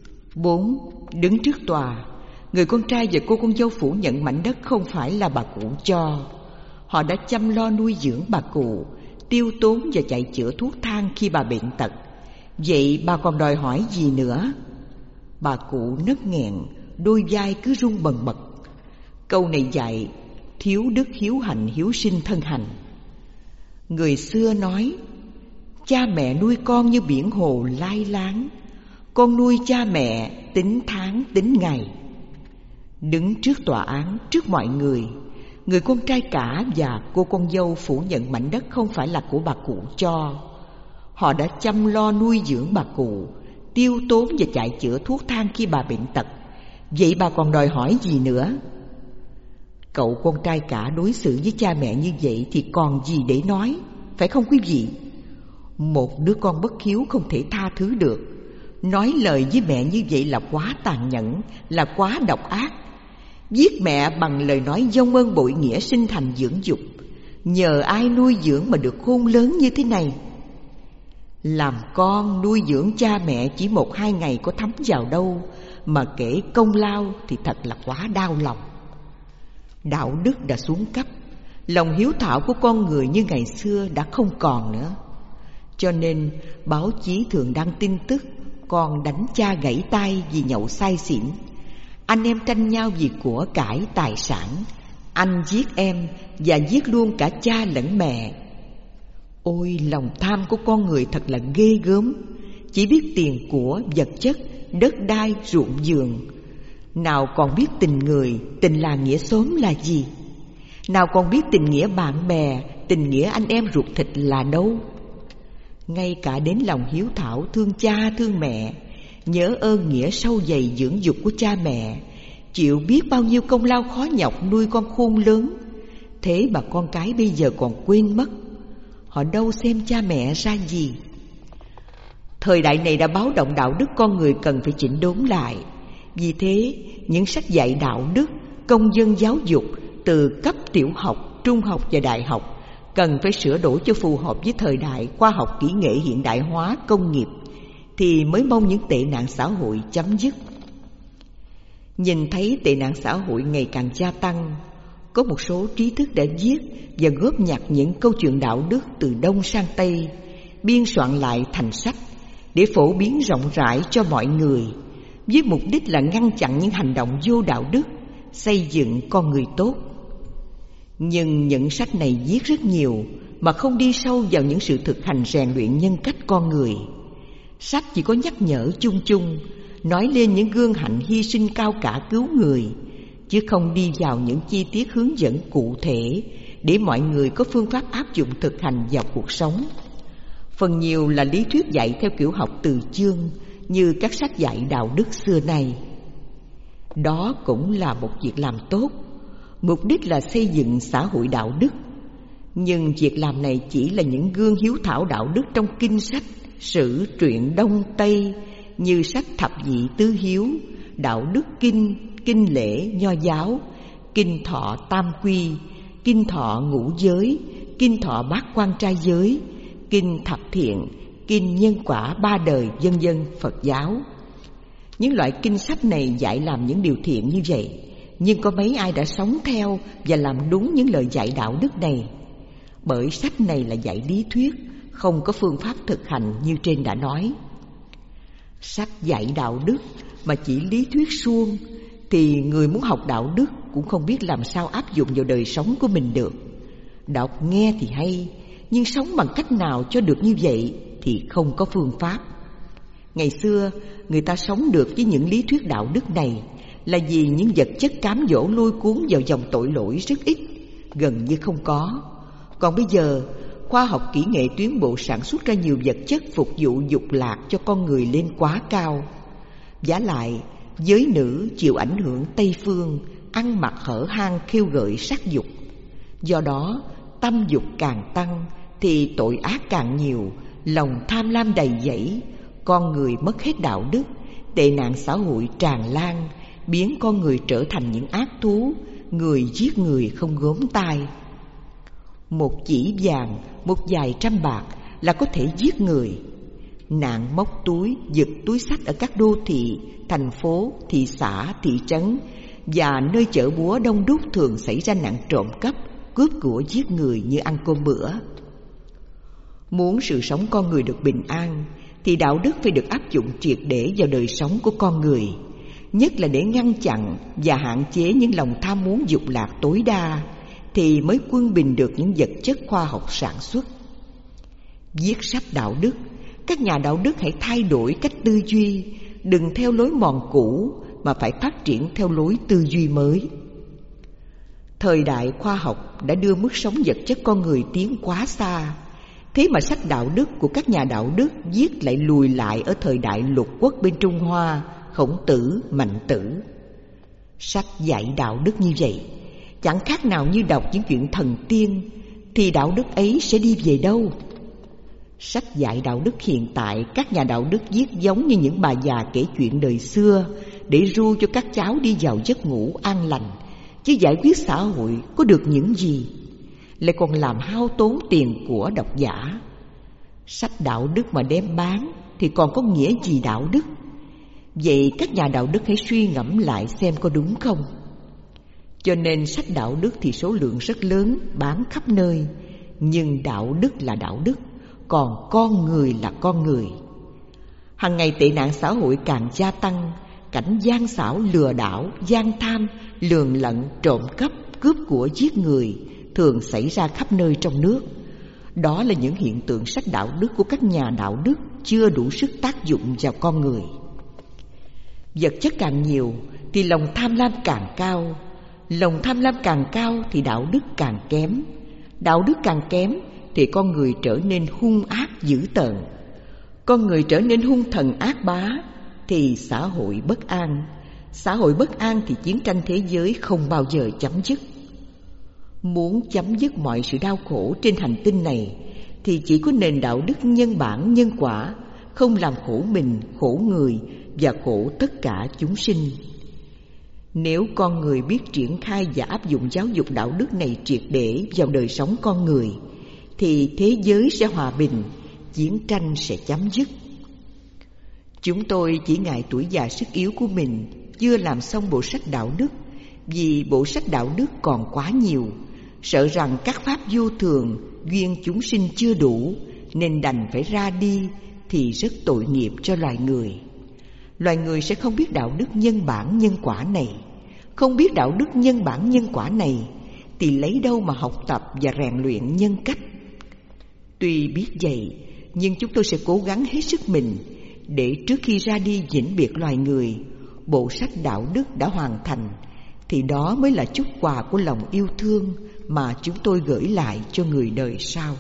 4. Đứng trước tòa, người con trai và cô con dâu phủ nhận mảnh đất không phải là bà cụ cho. Họ đã chăm lo nuôi dưỡng bà cụ, tiêu tốn và chạy chữa thuốc thang khi bà bệnh tật. Vậy bà còn đòi hỏi gì nữa? Bà cụ nấc nghẹn, đôi vai cứ run bần bật. Câu này dạy thiếu đức hiếu hạnh hiếu sinh thân hành. Người xưa nói, cha mẹ nuôi con như biển hồ lai láng, con nuôi cha mẹ tính tháng tính ngày. Đứng trước tòa án, trước mọi người, người con trai cả và cô con dâu phủ nhận mảnh đất không phải là của bà cụ cho. Họ đã chăm lo nuôi dưỡng bà cụ, tiêu tốn và chạy chữa thuốc thang khi bà bệnh tật. Vậy bà còn đòi hỏi gì nữa? Cậu con trai cả đối xử với cha mẹ như vậy thì còn gì để nói, phải không quý vị? Một đứa con bất hiếu không thể tha thứ được. Nói lời với mẹ như vậy là quá tàn nhẫn, là quá độc ác. Giết mẹ bằng lời nói vong ơn bội nghĩa sinh thành dưỡng dục. Nhờ ai nuôi dưỡng mà được khôn lớn như thế này? Làm con nuôi dưỡng cha mẹ chỉ 1-2 ngày có thấm vào đâu, mà kể công lao thì thật là quá đau lòng. Đạo đức đã xuống cấp, lòng hiếu thảo của con người như ngày xưa đã không còn nữa. Cho nên báo chí thường đăng tin tức con đánh cha gãy tay vì nhậu say xỉn, anh em tranh nhau vì của cải tài sản, anh giết em và giết luôn cả cha lẫn mẹ. Ôi, lòng tham của con người thật là ghê gớm, chỉ biết tiền của, vật chất, đất đai, ruộng vườn. Nào còn biết tình người, tình làng nghĩa xóm là gì? Nào còn biết tình nghĩa bạn bè, tình nghĩa anh em ruột thịt là đâu? Ngay cả đến lòng hiếu thảo thương cha thương mẹ, nhớ ơn nghĩa sâu dày dưỡng dục của cha mẹ, chịu biết bao nhiêu công lao khó nhọc nuôi con khôn lớn, thế mà con cái bây giờ còn quên mất. Họ đâu xem cha mẹ ra gì. Thời đại này đã báo động đạo đức con người cần phải chỉnh đốn lại. Vì thế, những sách dạy đạo đức, công dân giáo dục từ cấp tiểu học, trung học và đại học cần phải sửa đổi cho phù hợp với thời đại khoa học kỹ nghệ hiện đại hóa công nghiệp, thì mới mong những tệ nạn xã hội chấm dứt. Nhìn thấy tệ nạn xã hội ngày càng gia tăng, có một số trí thức đã viết và góp nhặt những câu chuyện đạo đức từ Đông sang Tây, biên soạn lại thành sách để phổ biến rộng rãi cho mọi người, với mục đích là ngăn chặn những hành động vô đạo đức, xây dựng con người tốt. Nhưng những sách này viết rất nhiều mà không đi sâu vào những sự thực hành rèn luyện nhân cách con người. Sách chỉ có nhắc nhở chung chung, nói lên những gương hạnh hy sinh cao cả cứu người, chứ không đi vào những chi tiết hướng dẫn cụ thể để mọi người có phương pháp áp dụng thực hành vào cuộc sống. Phần nhiều là lý thuyết dạy theo kiểu học từ chương, như các sách dạy đạo đức xưa nay. Đó cũng là một việc làm tốt, mục đích là xây dựng xã hội đạo đức. Nhưng việc làm này chỉ là những gương hiếu thảo đạo đức trong kinh sách, sử truyện Đông Tây, như sách Thập Nhị Tứ Hiếu, Đạo Đức Kinh, Kinh Lễ Nho Giáo, Kinh Thọ Tam Quy, Kinh Thọ Ngũ Giới, Kinh Thọ Bát Quan Trai Giới, Kinh Thập Thiện, Kinh Nhân Quả Ba Đời, vân vân Phật giáo. Những loại kinh sách này dạy làm những điều thiện như vậy, nhưng có mấy ai đã sống theo và làm đúng những lời dạy đạo đức này? Bởi sách này là dạy lý thuyết, không có phương pháp thực hành như trên đã nói. Sách dạy đạo đức mà chỉ lý thuyết suông thì người muốn học đạo đức cũng không biết làm sao áp dụng vào đời sống của mình được. Đọc nghe thì hay, nhưng sống bằng cách nào cho được như vậy thì không có phương pháp. Ngày xưa người ta sống được với những lý thuyết đạo đức này là vì những vật chất cám dỗ lôi cuốn vào dòng tội lỗi rất ít, gần như không có. Còn bây giờ khoa học kỹ nghệ tiến bộ sản xuất ra nhiều vật chất phục vụ dục lạc cho con người lên quá cao. Vả lại, giới nữ chịu ảnh hưởng Tây phương, ăn mặc hở hang khiêu gợi sắc dục. Do đó, tâm dục càng tăng thì tội ác càng nhiều, lòng tham lam đầy dẫy, con người mất hết đạo đức, tệ nạn xã hội tràn lan, biến con người trở thành những ác thú, người giết người không gớm tai. Một chỉ vàng, một vài trăm bạc là có thể giết người. Nạn móc túi, giật túi xách ở các đô thị, thành phố, thị xã, thị trấn và nơi chợ búa đông đúc thường xảy ra nạn trộm cắp, cướp của giết người như ăn cơm bữa. Muốn sự sống con người được bình an thì đạo đức phải được áp dụng triệt để vào đời sống của con người, nhất là để ngăn chặn và hạn chế những lòng tham muốn dục lạc tối đa, thì mới quân bình được những vật chất khoa học sản xuất. Viết sách đạo đức, các nhà đạo đức hãy thay đổi cách tư duy, đừng theo lối mòn cũ mà phải phát triển theo lối tư duy mới. Thời đại khoa học đã đưa mức sống vật chất con người tiến quá xa, thế mà sách đạo đức của các nhà đạo đức viết lại lùi lại ở thời đại lục quốc bên Trung Hoa, Khổng Tử, Mạnh Tử. Sách dạy đạo đức như vậy chẳng khác nào như đọc những chuyện thần tiên, thì đạo đức ấy sẽ đi về đâu? Sách dạy đạo đức hiện tại các nhà đạo đức viết giống như những bà già kể chuyện đời xưa để ru cho các cháu đi vào giấc ngủ an lành, chứ giải quyết xã hội có được những gì, lại còn làm hao tốn tiền của độc giả. Sách đạo đức mà đem bán thì còn có nghĩa gì đạo đức? Vậy các nhà đạo đức hãy suy ngẫm lại xem có đúng không. Cho nên sách đạo đức thì số lượng rất lớn, bán khắp nơi, nhưng đạo đức là đạo đức, còn con người là con người. Hằng ngày tệ nạn xã hội càng gia tăng, cảnh gian xảo, lừa đảo, gian tham, lường lận, trộm cắp, cướp của, giết người thường xảy ra khắp nơi trong nước. Đó là những hiện tượng sách đạo đức của các nhà đạo đức chưa đủ sức tác dụng vào con người. Vật chất càng nhiều thì lòng tham lam càng cao, lòng tham lam càng cao thì đạo đức càng kém, đạo đức càng kém thì con người trở nên hung ác dữ tợn. Con người trở nên hung thần ác bá thì xã hội bất an. Xã hội bất an thì chiến tranh thế giới không bao giờ chấm dứt. Muốn chấm dứt mọi sự đau khổ trên hành tinh này thì chỉ có nền đạo đức nhân bản nhân quả, không làm khổ mình, khổ người và khổ tất cả chúng sinh. Nếu con người biết triển khai và áp dụng giáo dục đạo đức này triệt để vào đời sống con người thì thế giới sẽ hòa bình, chiến tranh sẽ chấm dứt. Chúng tôi chỉ ngại tuổi già sức yếu của mình chưa làm xong bộ sách đạo đức, vì bộ sách đạo đức còn quá nhiều, sợ rằng các pháp vô thường, duyên chúng sinh chưa đủ nên đành phải ra đi thì rất tội nghiệp cho loài người. Loài người sẽ không biết đạo đức nhân bản nhân quả này. Không biết đạo đức nhân bản nhân quả này thì lấy đâu mà học tập và rèn luyện nhân cách. Tuy biết vậy, nhưng chúng tôi sẽ cố gắng hết sức mình để trước khi ra đi vĩnh biệt loài người, bộ sách đạo đức đã hoàn thành, thì đó mới là chút quà của lòng yêu thương mà chúng tôi gửi lại cho người đời sau.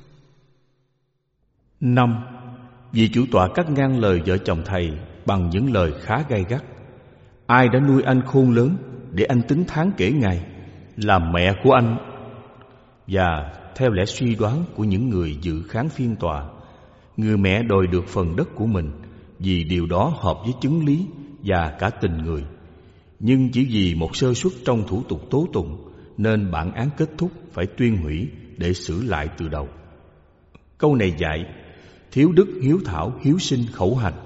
5. Vị chủ tọa cắt ngang lời vợ chồng thầy bằng những lời khá gay gắt. Ai đã nuôi anh khôn lớn để anh tính tháng kể ngày, là mẹ của anh? Và theo lẽ suy đoán của những người dự khán phiên tòa, người mẹ đòi được phần đất của mình vì điều đó hợp với chứng lý và cả tình người. Nhưng chỉ vì một sơ suất trong thủ tục tố tụng nên bản án kết thúc phải tuyên hủy để xử lại từ đầu. Câu này dạy thiếu đức, hiếu thảo, hiếu sinh, khẩu hành.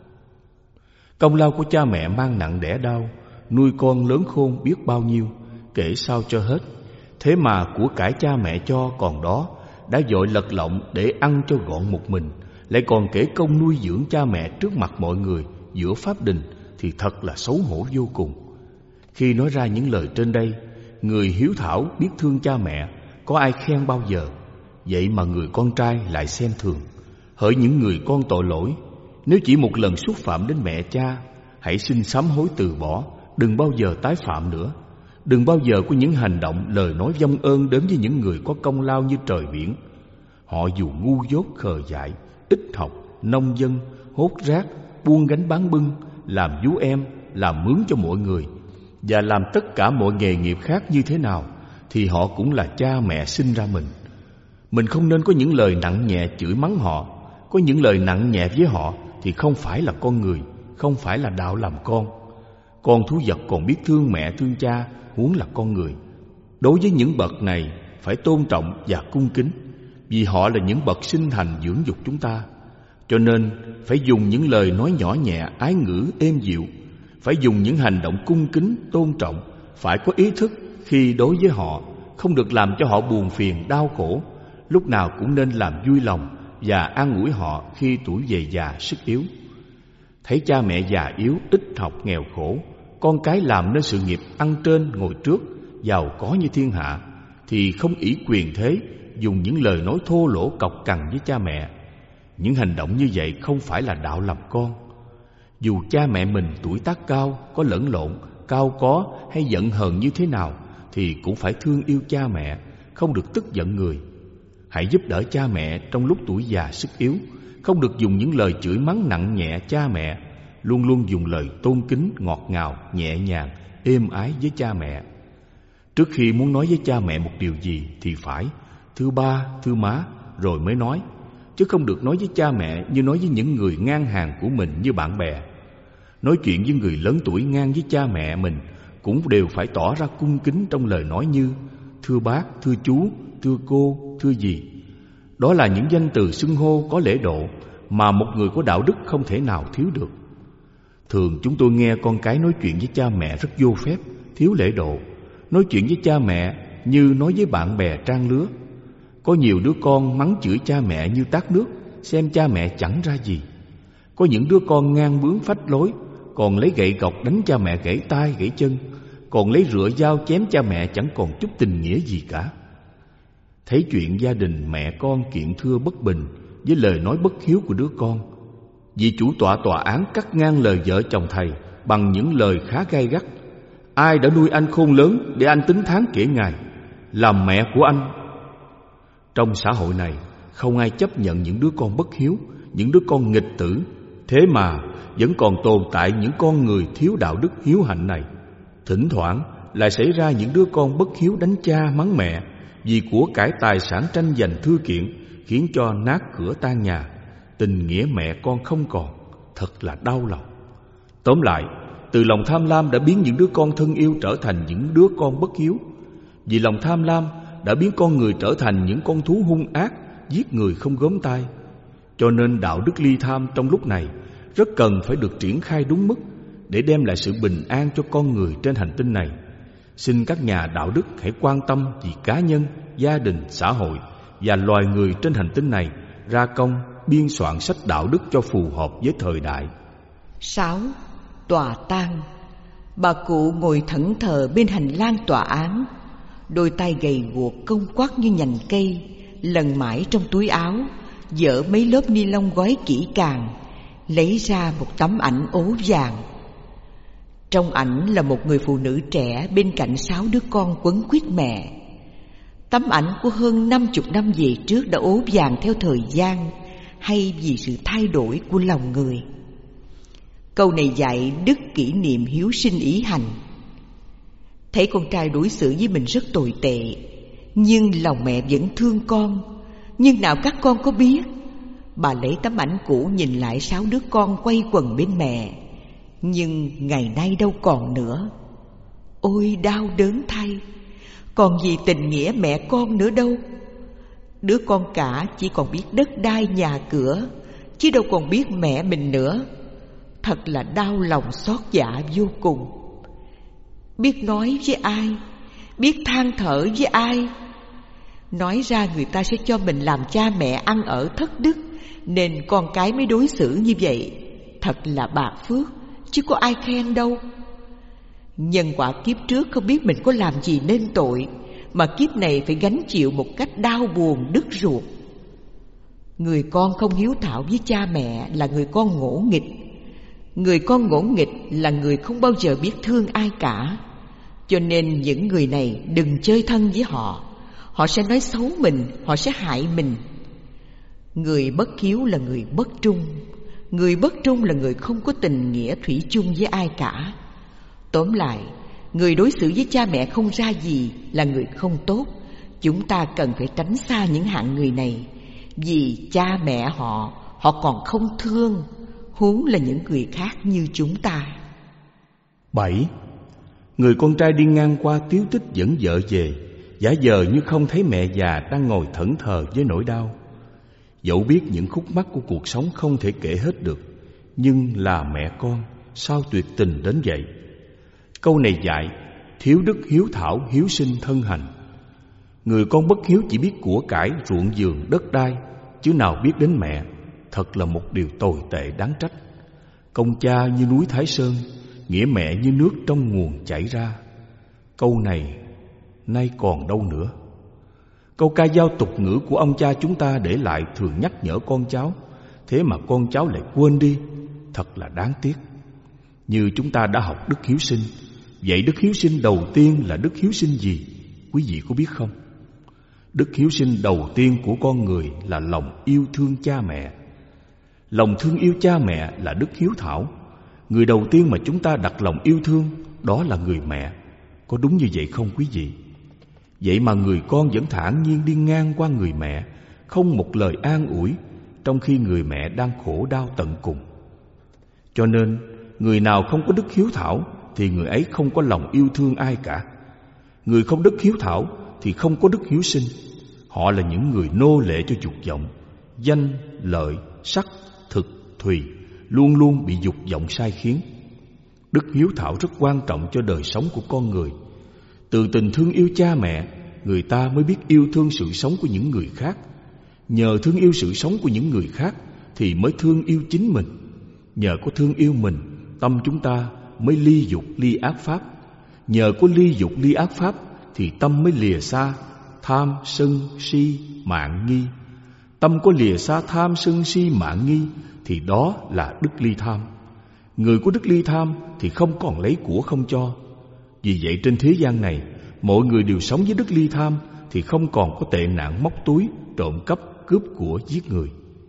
Công lao của cha mẹ mang nặng đẻ đau, nuôi con lớn khôn biết bao nhiêu, kể sao cho hết. Thế mà của cải cha mẹ cho còn đó, đã vội lật lọng để ăn cho gọn một mình, lại còn kể công nuôi dưỡng cha mẹ trước mặt mọi người giữa pháp đình, thì thật là xấu hổ vô cùng. Khi nói ra những lời trên đây, người hiếu thảo biết thương cha mẹ có ai khen bao giờ, vậy mà người con trai lại xem thường. Hỡi những người con tội lỗi, nếu chỉ một lần xúc phạm đến mẹ cha, hãy xin sám hối từ bỏ, đừng bao giờ tái phạm nữa. Đừng bao giờ có những hành động, lời nói vong ơn đến với những người có công lao như trời biển. Họ dù ngu dốt, khờ dại, ít học, nông dân, hốt rác, buôn gánh bán bưng, làm vú em, làm mướn cho mọi người, và làm tất cả mọi nghề nghiệp khác như thế nào, thì họ cũng là cha mẹ sinh ra mình. Mình không nên có những lời nặng nhẹ chửi mắng họ. Có những lời nặng nhẹ với họ thì không phải là con người, không phải là đạo làm con. Con thú vật còn biết thương mẹ thương cha, huống là con người. Đối với những bậc này phải tôn trọng và cung kính, vì họ là những bậc sinh thành dưỡng dục chúng ta. Cho nên phải dùng những lời nói nhỏ nhẹ, ái ngữ, êm dịu. Phải dùng những hành động cung kính, tôn trọng. Phải có ý thức khi đối với họ, không được làm cho họ buồn phiền, đau khổ. Lúc nào cũng nên làm vui lòng và an ủi họ khi tuổi về già sức yếu. Thấy cha mẹ già yếu, ít học, nghèo khổ, con cái làm nên sự nghiệp ăn trên ngồi trước, giàu có như thiên hạ, thì không ỷ quyền thế, dùng những lời nói thô lỗ cọc cằn với cha mẹ. Những hành động như vậy không phải là đạo làm con. Dù cha mẹ mình tuổi tác cao, có lẫn lộn, cao có hay giận hờn như thế nào, thì cũng phải thương yêu cha mẹ, không được tức giận người. Hãy giúp đỡ cha mẹ trong lúc tuổi già sức yếu, không được dùng những lời chửi mắng nặng nhẹ cha mẹ, luôn luôn dùng lời tôn kính, ngọt ngào, nhẹ nhàng, êm ái với cha mẹ. Trước khi muốn nói với cha mẹ một điều gì thì phải thưa ba, thưa má rồi mới nói, chứ không được nói với cha mẹ như nói với những người ngang hàng của mình như bạn bè. Nói chuyện với người lớn tuổi ngang với cha mẹ mình cũng đều phải tỏ ra cung kính trong lời nói như thưa bác, thưa chú, thưa cô, thưa dì. Đó là những danh từ xưng hô có lễ độ mà một người có đạo đức không thể nào thiếu được. Thường chúng tôi nghe con cái nói chuyện với cha mẹ rất vô phép, thiếu lễ độ, nói chuyện với cha mẹ như nói với bạn bè trang lứa. Có nhiều đứa con mắng chửi cha mẹ như tát nước, xem cha mẹ chẳng ra gì. Có những đứa con ngang bướng phách lối, còn lấy gậy gộc đánh cha mẹ gãy tay gãy chân, còn lấy rựa dao chém cha mẹ chẳng còn chút tình nghĩa gì cả. Thấy chuyện gia đình mẹ con kiện thưa bất bình với lời nói bất hiếu của đứa con, vị chủ tọa án cắt ngang lời vợ chồng thầy bằng những lời khá gay gắt. Ai đã nuôi anh khôn lớn để anh tính tháng kể ngày, làm mẹ của anh. Trong xã hội này không ai chấp nhận những đứa con bất hiếu, những đứa con nghịch tử. Thế mà vẫn còn tồn tại những con người thiếu đạo đức hiếu hạnh này. Thỉnh thoảng lại xảy ra những đứa con bất hiếu đánh cha mắng mẹ vì của cải tài sản tranh giành thưa kiện, khiến cho nát cửa tan nhà, tình nghĩa mẹ con không còn. Thật là đau lòng. Tóm lại, từ lòng tham lam đã biến những đứa con thân yêu trở thành những đứa con bất hiếu. Vì lòng tham lam đã biến con người trở thành những con thú hung ác, giết người không gớm tay. Cho nên đạo đức ly tham trong lúc này rất cần phải được triển khai đúng mức để đem lại sự bình an cho con người trên hành tinh này. Xin các nhà đạo đức hãy quan tâm vì cá nhân, gia đình, xã hội và loài người trên hành tinh này, ra công biên soạn sách đạo đức cho phù hợp với thời đại. 6. Tòa tang. Bà cụ ngồi thẫn thờ bên hành lang tòa án, đôi tay gầy guộc cong quắt như nhành cây, lần mãi trong túi áo, dỡ mấy lớp ni lông gói kỹ càng, lấy ra một tấm ảnh ố vàng. Trong ảnh là một người phụ nữ trẻ bên cạnh 6 đứa con quấn quýt mẹ. Tấm ảnh của hơn 50 năm về trước đã ố vàng theo thời gian, hay vì sự thay đổi của lòng người. Câu này dạy đức kỷ niệm hiếu sinh ý hành. Thấy con trai đối xử với mình rất tồi tệ, nhưng lòng mẹ vẫn thương con. Nhưng nào các con có biết, bà lấy tấm ảnh cũ nhìn lại 6 đứa con quay quần bên mẹ, nhưng ngày nay đâu còn nữa. Ôi đau đớn thay, còn gì tình nghĩa mẹ con nữa đâu. Đứa con cả chỉ còn biết đất đai nhà cửa, chứ đâu còn biết mẹ mình nữa. Thật là đau lòng xót dạ vô cùng. Biết nói với ai, biết than thở với ai. Nói ra người ta sẽ cho mình làm cha mẹ ăn ở thất đức, nên con cái mới đối xử như vậy. Thật là bạc phước, chứ có ai khen đâu. Nhân quả kiếp trước không biết mình có làm gì nên tội, mà kiếp này phải gánh chịu một cách đau buồn đứt ruột. Người con không hiếu thảo với cha mẹ là người con ngỗ nghịch. Người con ngỗ nghịch là người không bao giờ biết thương ai cả. Cho nên những người này đừng chơi thân với họ. Họ sẽ nói xấu mình, họ sẽ hại mình. Người bất hiếu là người bất trung. Người bất trung là người không có tình nghĩa thủy chung với ai cả. Tóm lại, người đối xử với cha mẹ không ra gì là người không tốt. Chúng ta cần phải tránh xa những hạng người này, vì cha mẹ họ còn không thương, huống là những người khác như chúng ta. 7. Người con trai đi ngang qua tíu tích dẫn vợ về, giả vờ như không thấy mẹ già đang ngồi thẫn thờ với nỗi đau. Dẫu biết những khúc mắc của cuộc sống không thể kể hết được, nhưng là mẹ con, sao tuyệt tình đến vậy? Câu này dạy thiếu đức hiếu thảo, hiếu sinh thân hành. Người con bất hiếu chỉ biết của cải, ruộng vườn, đất đai, chứ nào biết đến mẹ. Thật là một điều tồi tệ đáng trách. Công cha như núi Thái Sơn, nghĩa mẹ như nước trong nguồn chảy ra. Câu này nay còn đâu nữa. Câu ca dao tục ngữ của ông cha chúng ta để lại thường nhắc nhở con cháu, thế mà con cháu lại quên đi, thật là đáng tiếc. Như chúng ta đã học đức hiếu sinh, vậy đức hiếu sinh đầu tiên là đức hiếu sinh gì? Quý vị có biết không? Đức hiếu sinh đầu tiên của con người là lòng yêu thương cha mẹ. Lòng thương yêu cha mẹ là đức hiếu thảo. Người đầu tiên mà chúng ta đặt lòng yêu thương đó là người mẹ. Có đúng như vậy không quý vị? Vậy mà người con vẫn thản nhiên đi ngang qua người mẹ, không một lời an ủi, trong khi người mẹ đang khổ đau tận cùng. Cho nên, người nào không có đức hiếu thảo thì người ấy không có lòng yêu thương ai cả. Người không đức hiếu thảo thì không có đức hiếu sinh. Họ là những người nô lệ cho dục vọng, danh, lợi, sắc, thực, thùy, luôn luôn bị dục vọng sai khiến. Đức hiếu thảo rất quan trọng cho đời sống của con người. Từ tình thương yêu cha mẹ, người ta mới biết yêu thương sự sống của những người khác. Nhờ thương yêu sự sống của những người khác thì mới thương yêu chính mình. Nhờ có thương yêu mình, tâm chúng ta mới ly dục ly ác pháp. Nhờ có ly dục ly ác pháp thì tâm mới lìa xa tham, sân, si, mạn, nghi. Tâm có lìa xa tham, sân, si, mạn, nghi thì đó là đức ly tham. Người có đức ly tham thì không còn lấy của không cho. Vì vậy trên thế gian này, mọi người đều sống với đức ly tham thì không còn có tệ nạn móc túi, trộm cắp, cướp của, giết người.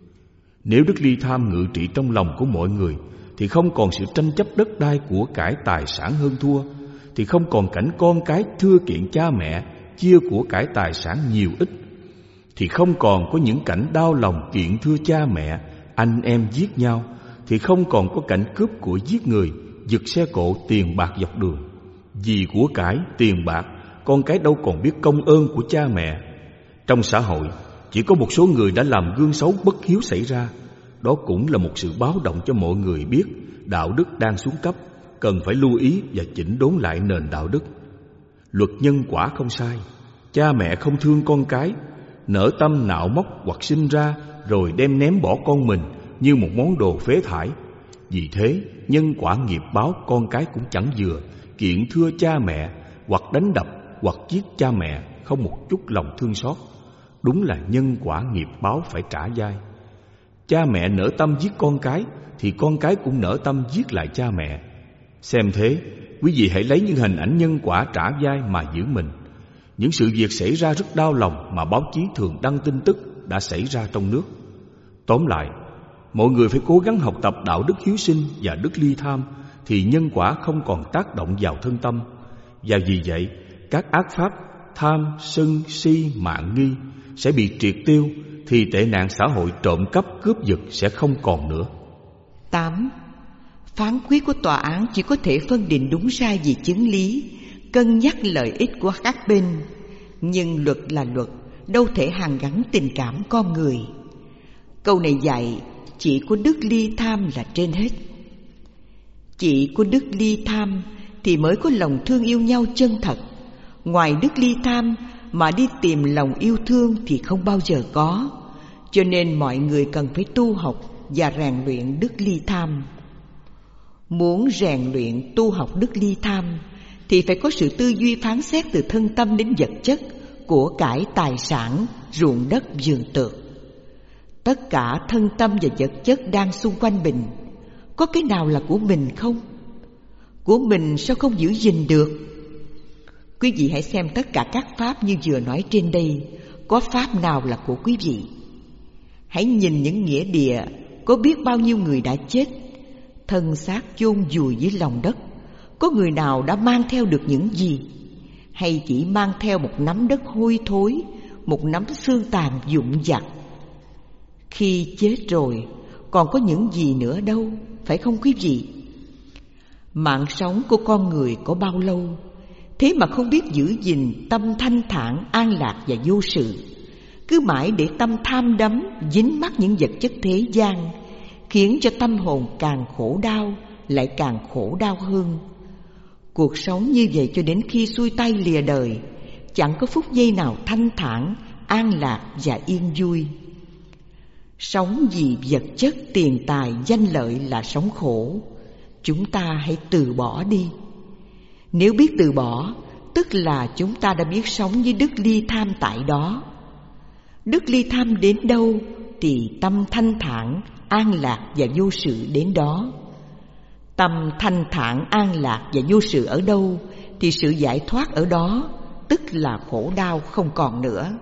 Nếu đức ly tham ngự trị trong lòng của mọi người thì không còn sự tranh chấp đất đai, của cải, tài sản hơn thua, thì không còn cảnh con cái thưa kiện cha mẹ, chia của cải tài sản nhiều ít, thì không còn có những cảnh đau lòng kiện thưa cha mẹ, anh em giết nhau, thì không còn có cảnh cướp của giết người, giật xe cộ, tiền bạc dọc đường. Vì của cải, tiền bạc, con cái đâu còn biết công ơn của cha mẹ. Trong xã hội, chỉ có một số người đã làm gương xấu bất hiếu xảy ra. Đó cũng là một sự báo động cho mọi người biết đạo đức đang xuống cấp, cần phải lưu ý và chỉnh đốn lại nền đạo đức. Luật nhân quả không sai. Cha mẹ không thương con cái, nở tâm nạo móc hoặc sinh ra rồi đem ném bỏ con mình như một món đồ phế thải. Vì thế, nhân quả nghiệp báo con cái cũng chẳng vừa, kiện thưa cha mẹ, hoặc đánh đập, hoặc giết cha mẹ, không một chút lòng thương xót. Đúng là nhân quả nghiệp báo phải trả dai. Cha mẹ nở tâm giết con cái, thì con cái cũng nở tâm giết lại cha mẹ. Xem thế, quý vị hãy lấy những hình ảnh nhân quả trả dai mà giữ mình. Những sự việc xảy ra rất đau lòng mà báo chí thường đăng tin tức đã xảy ra trong nước. Tóm lại, mọi người phải cố gắng học tập đạo đức hiếu sinh và đức ly tham, thì nhân quả không còn tác động vào thân tâm. Và vì vậy, các ác pháp tham, sân, si, mạn, nghi sẽ bị triệt tiêu, thì tệ nạn xã hội trộm cắp, cướp giật sẽ không còn nữa. 8. Phán quyết của tòa án chỉ có thể phân định đúng sai vì chứng lý, cân nhắc lợi ích của các bên. Nhưng luật là luật, đâu thể hàn gắn tình cảm con người. Câu này dạy chỉ có đức ly tham là trên hết. Chỉ có đức ly tham thì mới có lòng thương yêu nhau chân thật. Ngoài đức ly tham mà đi tìm lòng yêu thương thì không bao giờ có. Cho nên mọi người cần phải tu học và rèn luyện đức ly tham. Muốn rèn luyện tu học đức ly tham thì phải có sự tư duy phán xét từ thân tâm đến vật chất, của cải, tài sản, ruộng đất, vườn tược. Tất cả thân tâm và vật chất đang xung quanh mình, có cái nào là của mình không? Của mình sao không giữ gìn được? Quý vị hãy xem tất cả các pháp như vừa nói trên đây, có pháp nào là của quý vị? Hãy nhìn những nghĩa địa, có biết bao nhiêu người đã chết, thân xác chôn vùi dưới lòng đất. Có người nào đã mang theo được những gì? Hay chỉ mang theo một nắm đất hôi thối, một nắm xương tàn vụn vặt? Khi chết rồi, còn có những gì nữa đâu, phải không quý vị? Mạng sống của con người có bao lâu, thế mà không biết giữ gìn tâm thanh thản, an lạc và vô sự. Cứ mãi để tâm tham đắm, dính mắc những vật chất thế gian, khiến cho tâm hồn càng khổ đau, lại càng khổ đau hơn. Cuộc sống như vậy cho đến khi xuôi tay lìa đời, chẳng có phút giây nào thanh thản, an lạc và yên vui. Sống vì vật chất, tiền tài, danh lợi là sống khổ. Chúng ta hãy từ bỏ đi. Nếu biết từ bỏ, tức là chúng ta đã biết sống với đức ly tham tại đó. Đức ly tham đến đâu thì tâm thanh thản, an lạc và vô sự đến đó. Tâm thanh thản, an lạc và vô sự ở đâu thì sự giải thoát ở đó, tức là khổ đau không còn nữa.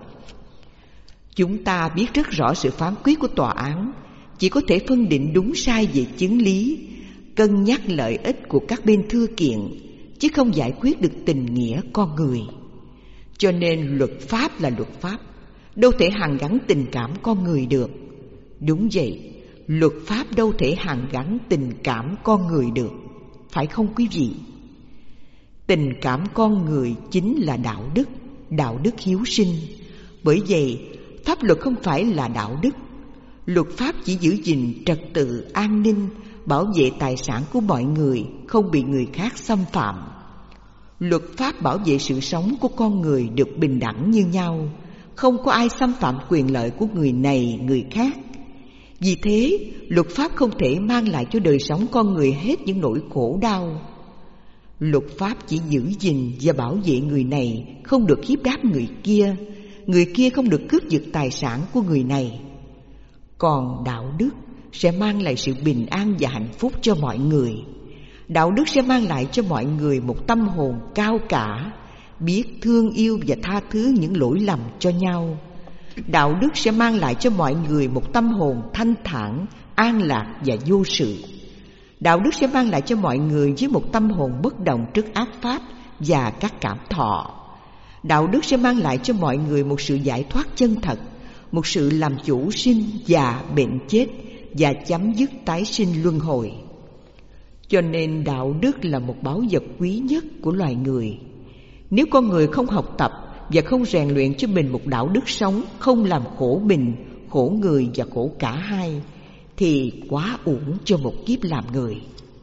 Chúng ta biết rất rõ sự phán quyết của tòa án chỉ có thể phân định đúng sai về chứng lý, cân nhắc lợi ích của các bên thưa kiện, chứ không giải quyết được tình nghĩa con người. Cho nên luật pháp là luật pháp, đâu thể hàn gắn tình cảm con người được. Đúng vậy, luật pháp đâu thể hàn gắn tình cảm con người được, phải không quý vị? Tình cảm con người chính là đạo đức hiếu sinh. Bởi vậy, pháp luật không phải là đạo đức. Luật pháp chỉ giữ gìn trật tự an ninh, bảo vệ tài sản của mọi người không bị người khác xâm phạm. Luật pháp bảo vệ sự sống của con người được bình đẳng như nhau, không có ai xâm phạm quyền lợi của người này người khác. Vì thế, luật pháp không thể mang lại cho đời sống con người hết những nỗi khổ đau. Luật pháp chỉ giữ gìn và bảo vệ người này không được hiếp đáp người kia không được cướp giật tài sản của người này. Còn đạo đức sẽ mang lại sự bình an và hạnh phúc cho mọi người. Đạo đức sẽ mang lại cho mọi người một tâm hồn cao cả, biết thương yêu và tha thứ những lỗi lầm cho nhau. Đạo đức sẽ mang lại cho mọi người một tâm hồn thanh thản, an lạc và vô sự. Đạo đức sẽ mang lại cho mọi người với một tâm hồn bất động trước ác pháp và các cảm thọ. Đạo đức sẽ mang lại cho mọi người một sự giải thoát chân thật, một sự làm chủ sinh già bệnh chết và chấm dứt tái sinh luân hồi. Cho nên đạo đức là một báu vật quý nhất của loài người. Nếu con người không học tập và không rèn luyện cho mình một đạo đức sống không làm khổ mình, khổ người và khổ cả hai, thì quá uổng cho một kiếp làm người.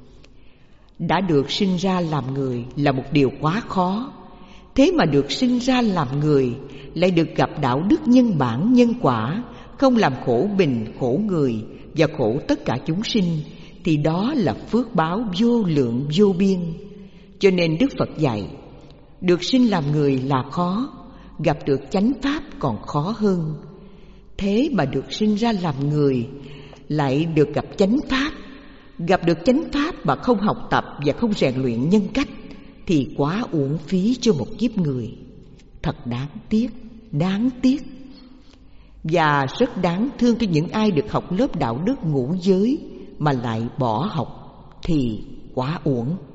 Đã được sinh ra làm người là một điều quá khó. Thế mà được sinh ra làm người lại được gặp đạo đức nhân bản nhân quả, không làm khổ mình, khổ người và khổ tất cả chúng sinh, thì đó là phước báo vô lượng vô biên. Cho nên Đức Phật dạy, được sinh làm người là khó, gặp được chánh pháp còn khó hơn. Thế mà được sinh ra làm người lại được gặp chánh pháp. Gặp được chánh pháp mà không học tập và không rèn luyện nhân cách thì quá uổng phí cho một kiếp người. Thật đáng tiếc. Và rất đáng thương cho những ai được học lớp đạo đức ngũ giới mà lại bỏ học thì quá uổng.